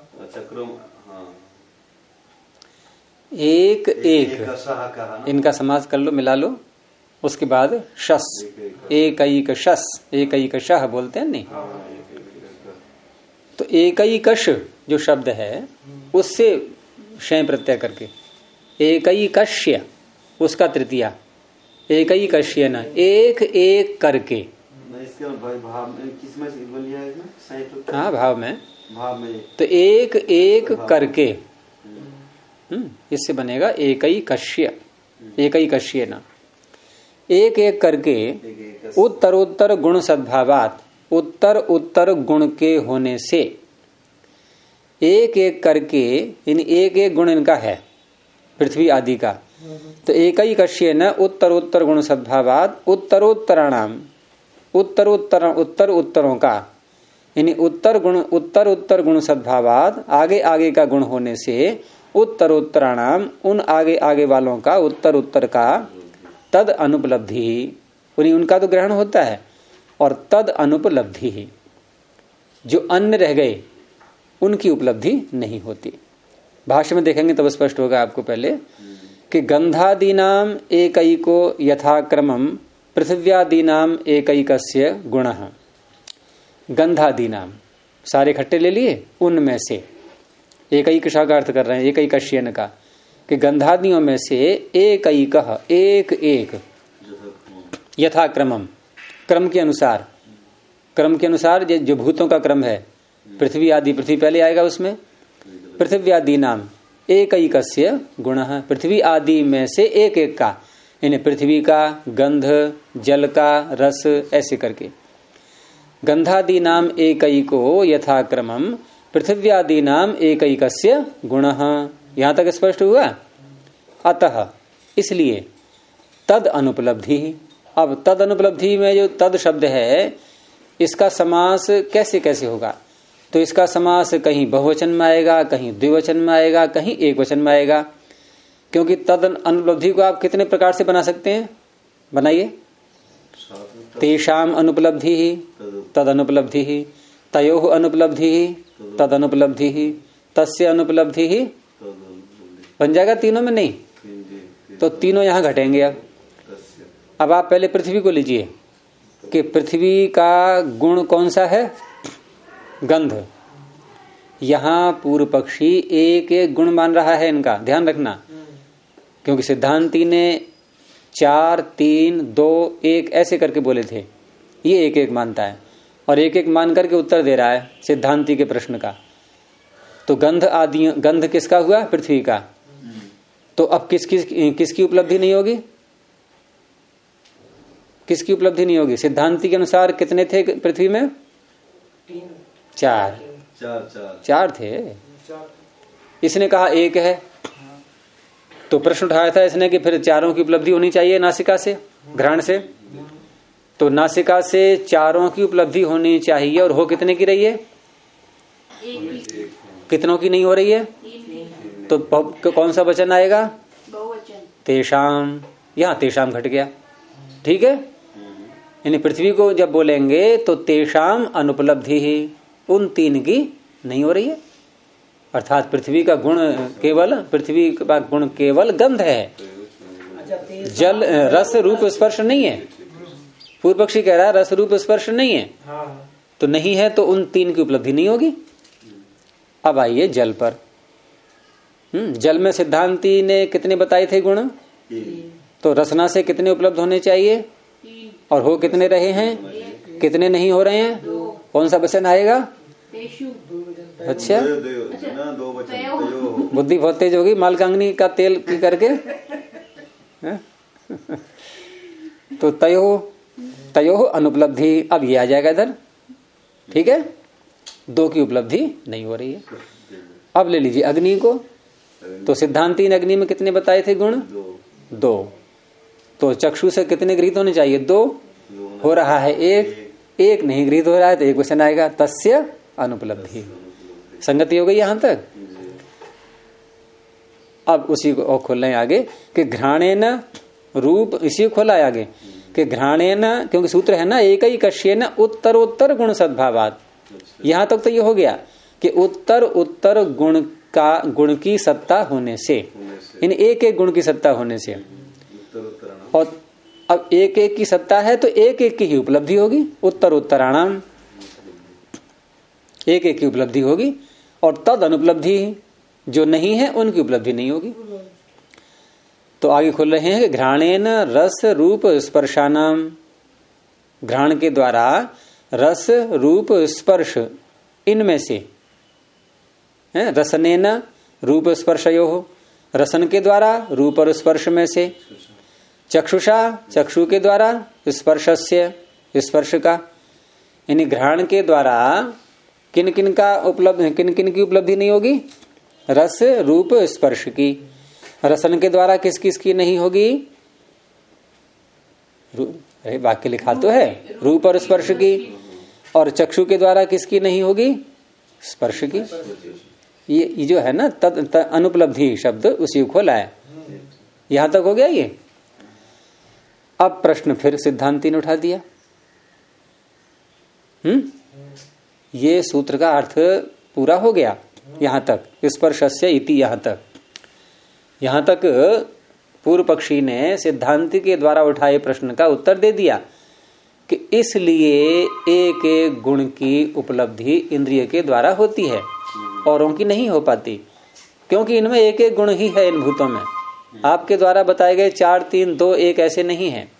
एक एक इनका समास कर लो, मिला लो, उसके बाद शस, एकैकशस, एकैकशः बोलते हैं नहीं। तो एकैकश जो शब्द है उससे शय प्रत्यय करके एकैकस्य, उसका तृतीया एकैकस्य न, एक एक करके। हाँ भाव में, तो एक एक करके, इससे बनेगा एकैकस्य, एकैकस्य न, एक एक करके उत्तरोत्तर गुण सद्भावात, उत्तर उत्तर गुण के होने से, एक एक करके इन एक एक गुण इनका है, पृथ्वी आदि का। तो एकैकस्य न उत्तरोत्तर गुण सद्भावाद उत्तरोत्तराणाम, उत्तर उत्तरों का, यानी उत्तर गुण सद्भावाद आगे आगे का गुण होने से उत्तरोत्तराणाम उन आगे आगे वालों का, उत्तर का तद अनुपलब्धि, उनका तो ग्रहण होता है, और तद अनुपलब्धि जो अन्य रह गए उनकी उपलब्धि नहीं होती। भाष्य में देखेंगे तब स्पष्ट होगा आपको पहले कि गंधादीनाम एकैको यथाक्रमम पृथिव्यादीनाम एकैकस्य गुणः। गंधादीनाम सारे खट्टे ले लिए, उनमें से एकैकशा का अर्थ कर रहे हैं, एकैकश्यन का, कि गंधादियों में से एकैकः एक एक यथाक्रमम क्रम के अनुसार, क्रम के अनुसार जो भूतों का क्रम है, पृथ्वी आदि, पृथ्वी पहले आएगा उसमें, पृथिव्यादि नाम एकैकस्य गुणः, पृथ्वी आदि में से एक एक का, यानी पृथ्वी का गंध, जल का रस, ऐसे करके गंधादि नाम एकैको यथाक्रमम पृथिव्यादि नाम एकैकस्य गुणः। यहां तक स्पष्ट हुआ। अतः इसलिए तद अनुपलब्धि, अब तद अनुपलब्धि में जो तद शब्द है इसका समास कैसे कैसे होगा, तो इसका समास कहीं बहुवचन में आएगा, कहीं द्विवचन में आएगा, कहीं एक वचन में आएगा, क्योंकि तद अनुपलब्धि को आप कितने प्रकार से बना सकते हैं, बनाइए। तेषाम अनुपलब्धि ही तद अनुपलब्धि ही, तयोः अनुपलब्धि ही तद अनुपलब्धि ही, तस्य अनुपलब्धि ही, बन जाएगा तीनों में नहीं, तो तीनों यहां घटेंगे। अब आप पहले पृथ्वी को लीजिए कि पृथ्वी का गुण कौन सा है, गंध। यहां पूर्व पक्षी एक एक गुण मान रहा है इनका, ध्यान रखना, क्योंकि सिद्धांती ने 4 3 2 1 ऐसे करके बोले थे, ये एक एक मानता है और एक एक मान करके उत्तर दे रहा है सिद्धांती के प्रश्न का। तो गंध आदि, गंध किसका हुआ, पृथ्वी का। तो अब किसकी उपलब्धि नहीं होगी, किसकी उपलब्धि नहीं होगी, सिद्धांति के अनुसार कितने थे पृथ्वी में, 4 थे, इसने कहा एक है, तो प्रश्न उठाया था इसने कि फिर चारों की उपलब्धि होनी चाहिए नासिका से, घ्राण से, तो नासिका से चारों की उपलब्धि होनी चाहिए, और हो कितने की रही है, कितनों की नहीं हो रही है, तो कौन सा वचन आएगा, तेषाम, यहां तेषाम घट गया, ठीक है। यानी पृथ्वी को जब बोलेंगे तो तेषाम अनुपलब्धि ही, उन 3 की नहीं हो रही है, अर्थात पृथ्वी का गुण केवल, पृथ्वी का गुण केवल गंध है, जल रस रूप स्पर्श नहीं है। पूर्व पक्षी कह रहा है रस रूप स्पर्श नहीं है, तो नहीं है तो उन 3 की उपलब्धि नहीं होगी। अब आइए जल पर। जल में सिद्धांती ने कितने बताए थे गुण, तो रसना से कितने उपलब्ध होने चाहिए, और हो कितने रहे हैं, कितने नहीं हो रहे हैं, कौन सा वचन आएगा, अच्छा बुद्धि बहुत तेज होगी, मालकांगनी का तेल की करके तो तयो अनुपलब्धि, अब ये आ जाएगा इधर, ठीक है, 2 की उपलब्धि नहीं हो रही है। अब ले लीजिए अग्नि को, तो सिद्धांती ने अग्नि में कितने बताए थे गुण, 2, तो चक्षु से कितने गृहीत होने चाहिए, 2 हो रहा है, एक नहीं गृहीत हो रहा है, तो एक वचन आएगा तस्य अनुपलब्धि। संगति हो गई यहां तक। अब उसी को और खोल रहे हैं आगे कि घ्राणेन रूप, इसी को खोला है आगे कि घ्राणेन, क्योंकि सूत्र है ना एकैकस्येन उत्तरोत्तर गुण सद्भावात्, यहां तक तो ये हो गया कि उत्तर गुण का, गुण की सत्ता होने से, यानी एक एक गुण की सत्ता होने से, और अब एक एक की सत्ता है तो एक एक की ही उपलब्धि होगी, उत्तराणाम एक एक की उपलब्धि होगी, और तद अनुपलब्धि जो नहीं है उनकी उपलब्धि नहीं होगी। तो आगे खोल रहे हैं कि घ्राणेन रस रूप स्पर्शानाम, घ्राण के द्वारा रस रूप स्पर्श इनमें से, रसनेन रूप स्पर्शयोः, रसन के द्वारा रूप और स्पर्श में से, चक्षुषा चक्षु के द्वारा स्पर्शस्य स्पर्श का, यानी घ्राण के द्वारा किन किन की उपलब्धि नहीं होगी, रस रूप स्पर्श की, रसन के द्वारा किस किस की नहीं होगी? अरे वाक्य लिखा तो है, रूप और स्पर्श की। और चक्षु के द्वारा किसकी नहीं होगी? स्पर्श की। ये जो है ना अनुपलब्धि शब्द उसी को खोला है। यहां तक हो गया ये। अब प्रश्न फिर सिद्धांति ने उठा दिया। ये सूत्र का अर्थ पूरा हो गया यहां तक, स्पर्शस्य इति। यहां तक पूर्व पक्षी ने सिद्धांति के द्वारा उठाए प्रश्न का उत्तर दे दिया कि इसलिए एक एक गुण की उपलब्धि इंद्रिय के द्वारा होती है, औरों की नहीं हो पाती, क्योंकि इनमें एक एक गुण ही है इन भूतों में। आपके द्वारा बताए गए 4, 3, 2, 1 ऐसे नहीं है।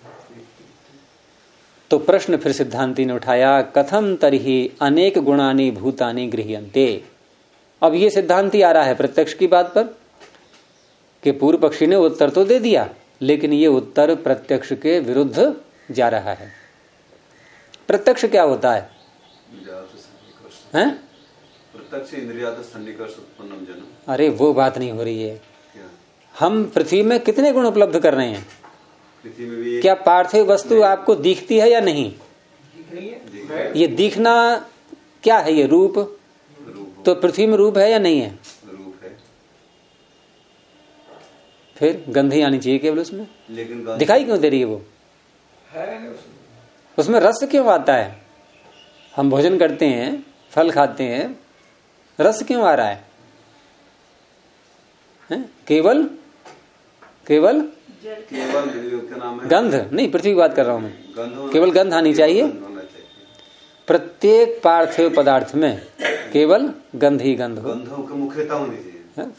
तो प्रश्न फिर सिद्धांति ने उठाया, कथम तरहि अनेक गुणानि भूतानि गृह्यन्ते। अब ये सिद्धांति आ रहा है प्रत्यक्ष की बात पर कि पूर्व पक्षी ने उत्तर तो दे दिया, लेकिन ये उत्तर प्रत्यक्ष के विरुद्ध जा रहा है। प्रत्यक्ष क्या होता है? हैं? प्रत्यक्ष इंद्रियात सन्निकर्ष उत्पन्नम जनम। अरे वो बात नहीं हो रही है। क्या? हम पृथ्वी में कितने गुण उपलब्ध कर रहे हैं? पृथ्वी में भी क्या पार्थिव वस्तु आपको दिखती है या नहीं? दिख रही है। ये दिखना क्या है? ये रूप। तो पृथ्वी में रूप है या नहीं है? रूप है। फिर गंधी आनी चाहिए केवल उसमें, लेकिन दिखाई क्यों दे रही है? वो है उसमें रस क्यों आता है? हम भोजन करते हैं, फल खाते हैं, रस क्यों आ रहा है? केवल केवल क्या नाम है? गंध नहीं, पृथ्वी की बात कर रहा हूं मैं। केवल गंध आनी चाहिए। प्रत्येक पार्थिव पदार्थ में केवल गंध ही गंध हो। गंधों की मुख्यता होनी चाहिए।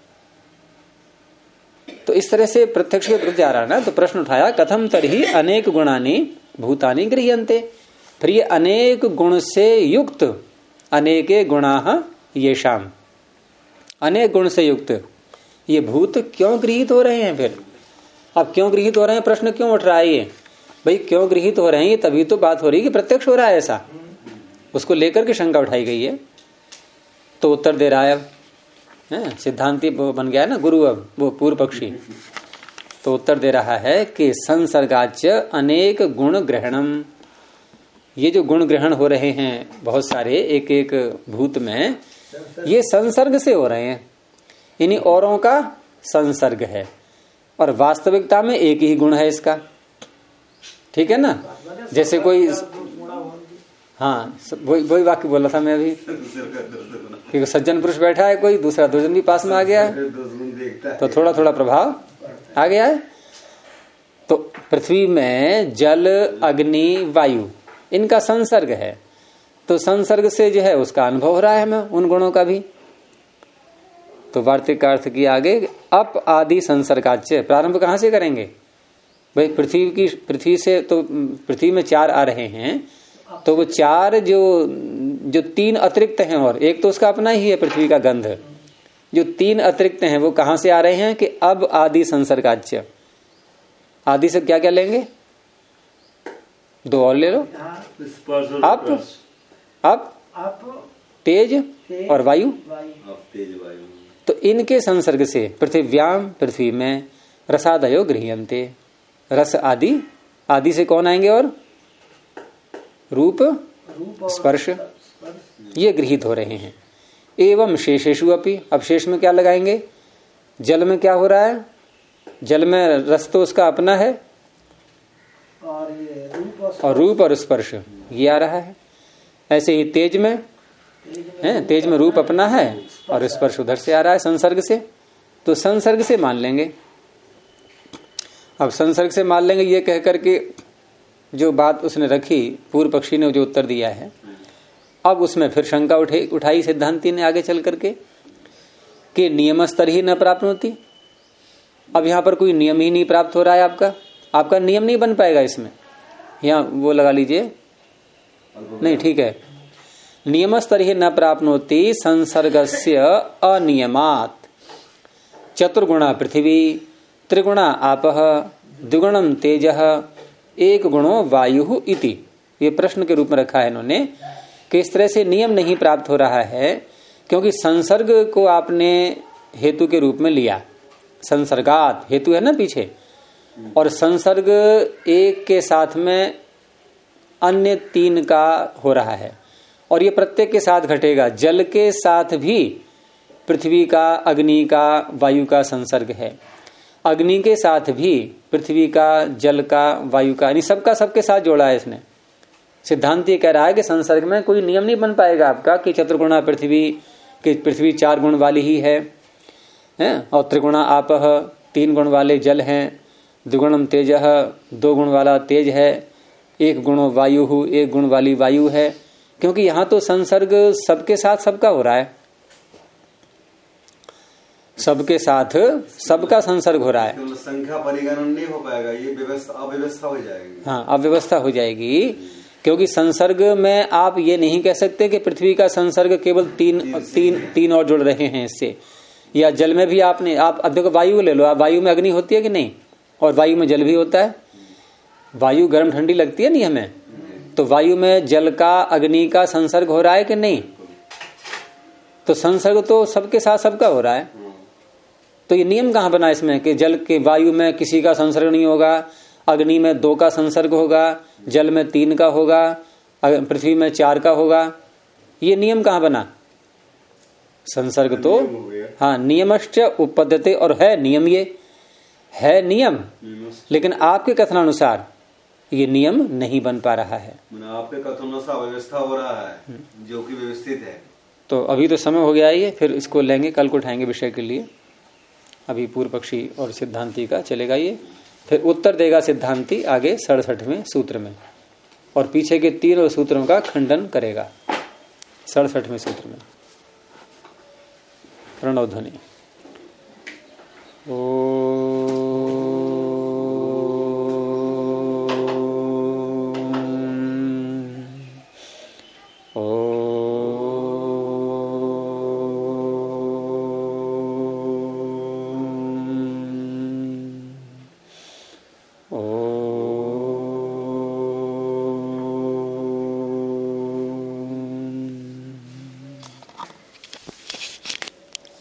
तो इस तरह से प्रत्यक्ष के विरुद्ध आ रहा है ना। तो प्रश्न उठाया, कथम तरहि अनेक गुणानि भूतानि गृह्यन्ते। फिर ये अनेक गुण से युक्त, अनेके गुणाः येषाम्, अनेक गुण से युक्त ये भूत क्यों गृहीत हो रहे हैं? फिर अब क्यों गृहीत हो रहे हैं? प्रश्न क्यों उठ रहा है ये? भाई क्यों गृहीत हो रहे हैं? ये तभी तो बात हो रही है कि प्रत्यक्ष हो रहा है ऐसा, उसको लेकर के शंका उठाई गई है। तो उत्तर दे रहा है अब सिद्धांति बन गया है ना गुरु, अब वो पूर्व पक्षी। तो उत्तर दे रहा है कि संसर्गाच्य अनेक गुण ग्रहणम। ये जो गुण ग्रहण हो रहे हैं बहुत सारे एक एक भूत में, ये संसर्ग से हो रहे हैं, इन्हीं औरों का संसर्ग है। और वास्तविकता में एक ही गुण है इसका। ठीक है ना? जैसे कोई, हाँ वही वाक्य बोला था मैं अभी कि सज्जन पुरुष बैठा है, कोई दूसरा दुर्जन भी पास में आ गया है, तो थोड़ा थोड़ा प्रभाव आ गया है। तो पृथ्वी में जल, अग्नि, वायु इनका संसर्ग है, तो संसर्ग से जो है उसका अनुभव हो रहा है हमें उन गुणों का भी। तो वार्तिक का अर्थ किया आगे, अप आदि संसर्गाच्य। प्रारंभ कहां से करेंगे भाई? पृथ्वी से। तो पृथ्वी में 4 आ रहे हैं, तो वो 4 जो 3 अतिरिक्त हैं, और एक तो उसका अपना ही है पृथ्वी का गंध, जो 3 अतिरिक्त हैं वो कहां से आ रहे हैं? कि अब आदि संसर्गाच्य। आदि से क्या क्या लेंगे? 2 और ले लो। अप तेज और वायु। तो इनके संसर्ग से पृथिव्याम, पृथ्वी में, रसादयो गृह्यन्ते। रस आदि, आदि से कौन आएंगे? और रूप, स्पर्श, ये गृहीत हो रहे हैं। एवं शेषेषु अपि। अब शेष में क्या लगाएंगे? जल में क्या हो रहा है? जल में रस तो उसका अपना है, और रूप और स्पर्श ये आ रहा है। ऐसे ही तेज में है, तेज में रूप अपना है और स्पर्श उधर से आ रहा है संसर्ग से। तो संसर्ग से मान लेंगे। अब संसर्ग से मान लेंगे ये कह करके जो बात उसने रखी, पूर्व पक्षी ने जो उत्तर दिया है, अब उसमें फिर शंका उठाई सिद्धांति ने आगे चल करके कि नियम स्तर ही न प्राप्त होती। अब यहां पर कोई नियम ही नहीं प्राप्त हो रहा है, आपका नियम नहीं बन पाएगा इसमें। यहाँ वो लगा लीजिए, नहीं ठीक है। नियम स्तर ही न प्राप्नोति संसर्गस्य अनियमात्। चतुर्गुणा पृथ्वी, त्रिगुणा आपः, द्विगुणम तेजः, एक गुणो वायु इति। ये प्रश्न के रूप में रखा है इन्होंने कि इस तरह से नियम नहीं प्राप्त हो रहा है, क्योंकि संसर्ग को आपने हेतु के रूप में लिया। संसर्गात, हेतु है ना पीछे, और संसर्ग एक के साथ में अन्य 3 का हो रहा है, और ये प्रत्येक के साथ घटेगा। जल के साथ भी पृथ्वी का, अग्नि का, वायु का संसर्ग है, अग्नि के साथ भी पृथ्वी का, जल का, वायु का, यानी सबका सबके साथ जोड़ा है इसने। सिद्धांत ये कह रहा है कि संसर्ग में कोई नियम नहीं बन पाएगा आपका कि चतुर्गुणा पृथ्वी, कि पृथ्वी 4 गुण वाली ही है, और त्रिगुणा आपह 3 गुण वाले जल हैं, द्विगुणम तेजः 2 गुण वाला तेज है, 1 गुण वायु 1 गुण वाली वायु है, क्योंकि यहां तो संसर्ग सबके साथ सबका हो रहा है, सबके साथ सबका संसर्ग हो रहा है। संख्या परिगणन नहीं हो पाएगा, ये व्यवस्था अव्यवस्था हो जाएगी। हाँ, अव्यवस्था हो जाएगी, क्योंकि संसर्ग में आप ये नहीं कह सकते कि पृथ्वी का संसर्ग केवल तीन और जुड़ रहे हैं इससे, या जल में भी आपने, आप अब देखो वायु ले लो, आप वायु में अग्नि होती है कि नहीं, और वायु में जल भी होता है। वायु गर्म ठंडी लगती है नहीं हमें, तो वायु में जल का, अग्नि का संसर्ग हो रहा है कि नहीं? तो संसर्ग तो सबके साथ सबका हो रहा है। तो ये नियम कहां बना इसमें कि जल के, वायु में किसी का संसर्ग नहीं होगा, अग्नि में 2 का संसर्ग होगा, जल में 3 का होगा, पृथ्वी में 4 का होगा, ये नियम कहां बना? संसर्ग तो हाँ नियमश्च उपपद्यते, और है नियम, ये है नियम, लेकिन आपके कथनानुसार ये नियम नहीं बन पा रहा है। आपके कथनानुसार व्यवस्था हो रहा है जो कि व्यवस्थित है। तो अभी तो समय हो गया है, ये फिर इसको लेंगे, कल को उठाएंगे विषय के लिए। अभी पूर्व पक्षी और सिद्धांती का चलेगा ये, फिर उत्तर देगा सिद्धांती आगे 67वें सूत्र में, और पीछे के 3 सूत्रों का खंडन करेगा 67वें सूत्र में। प्रणव ध्वनि। ओ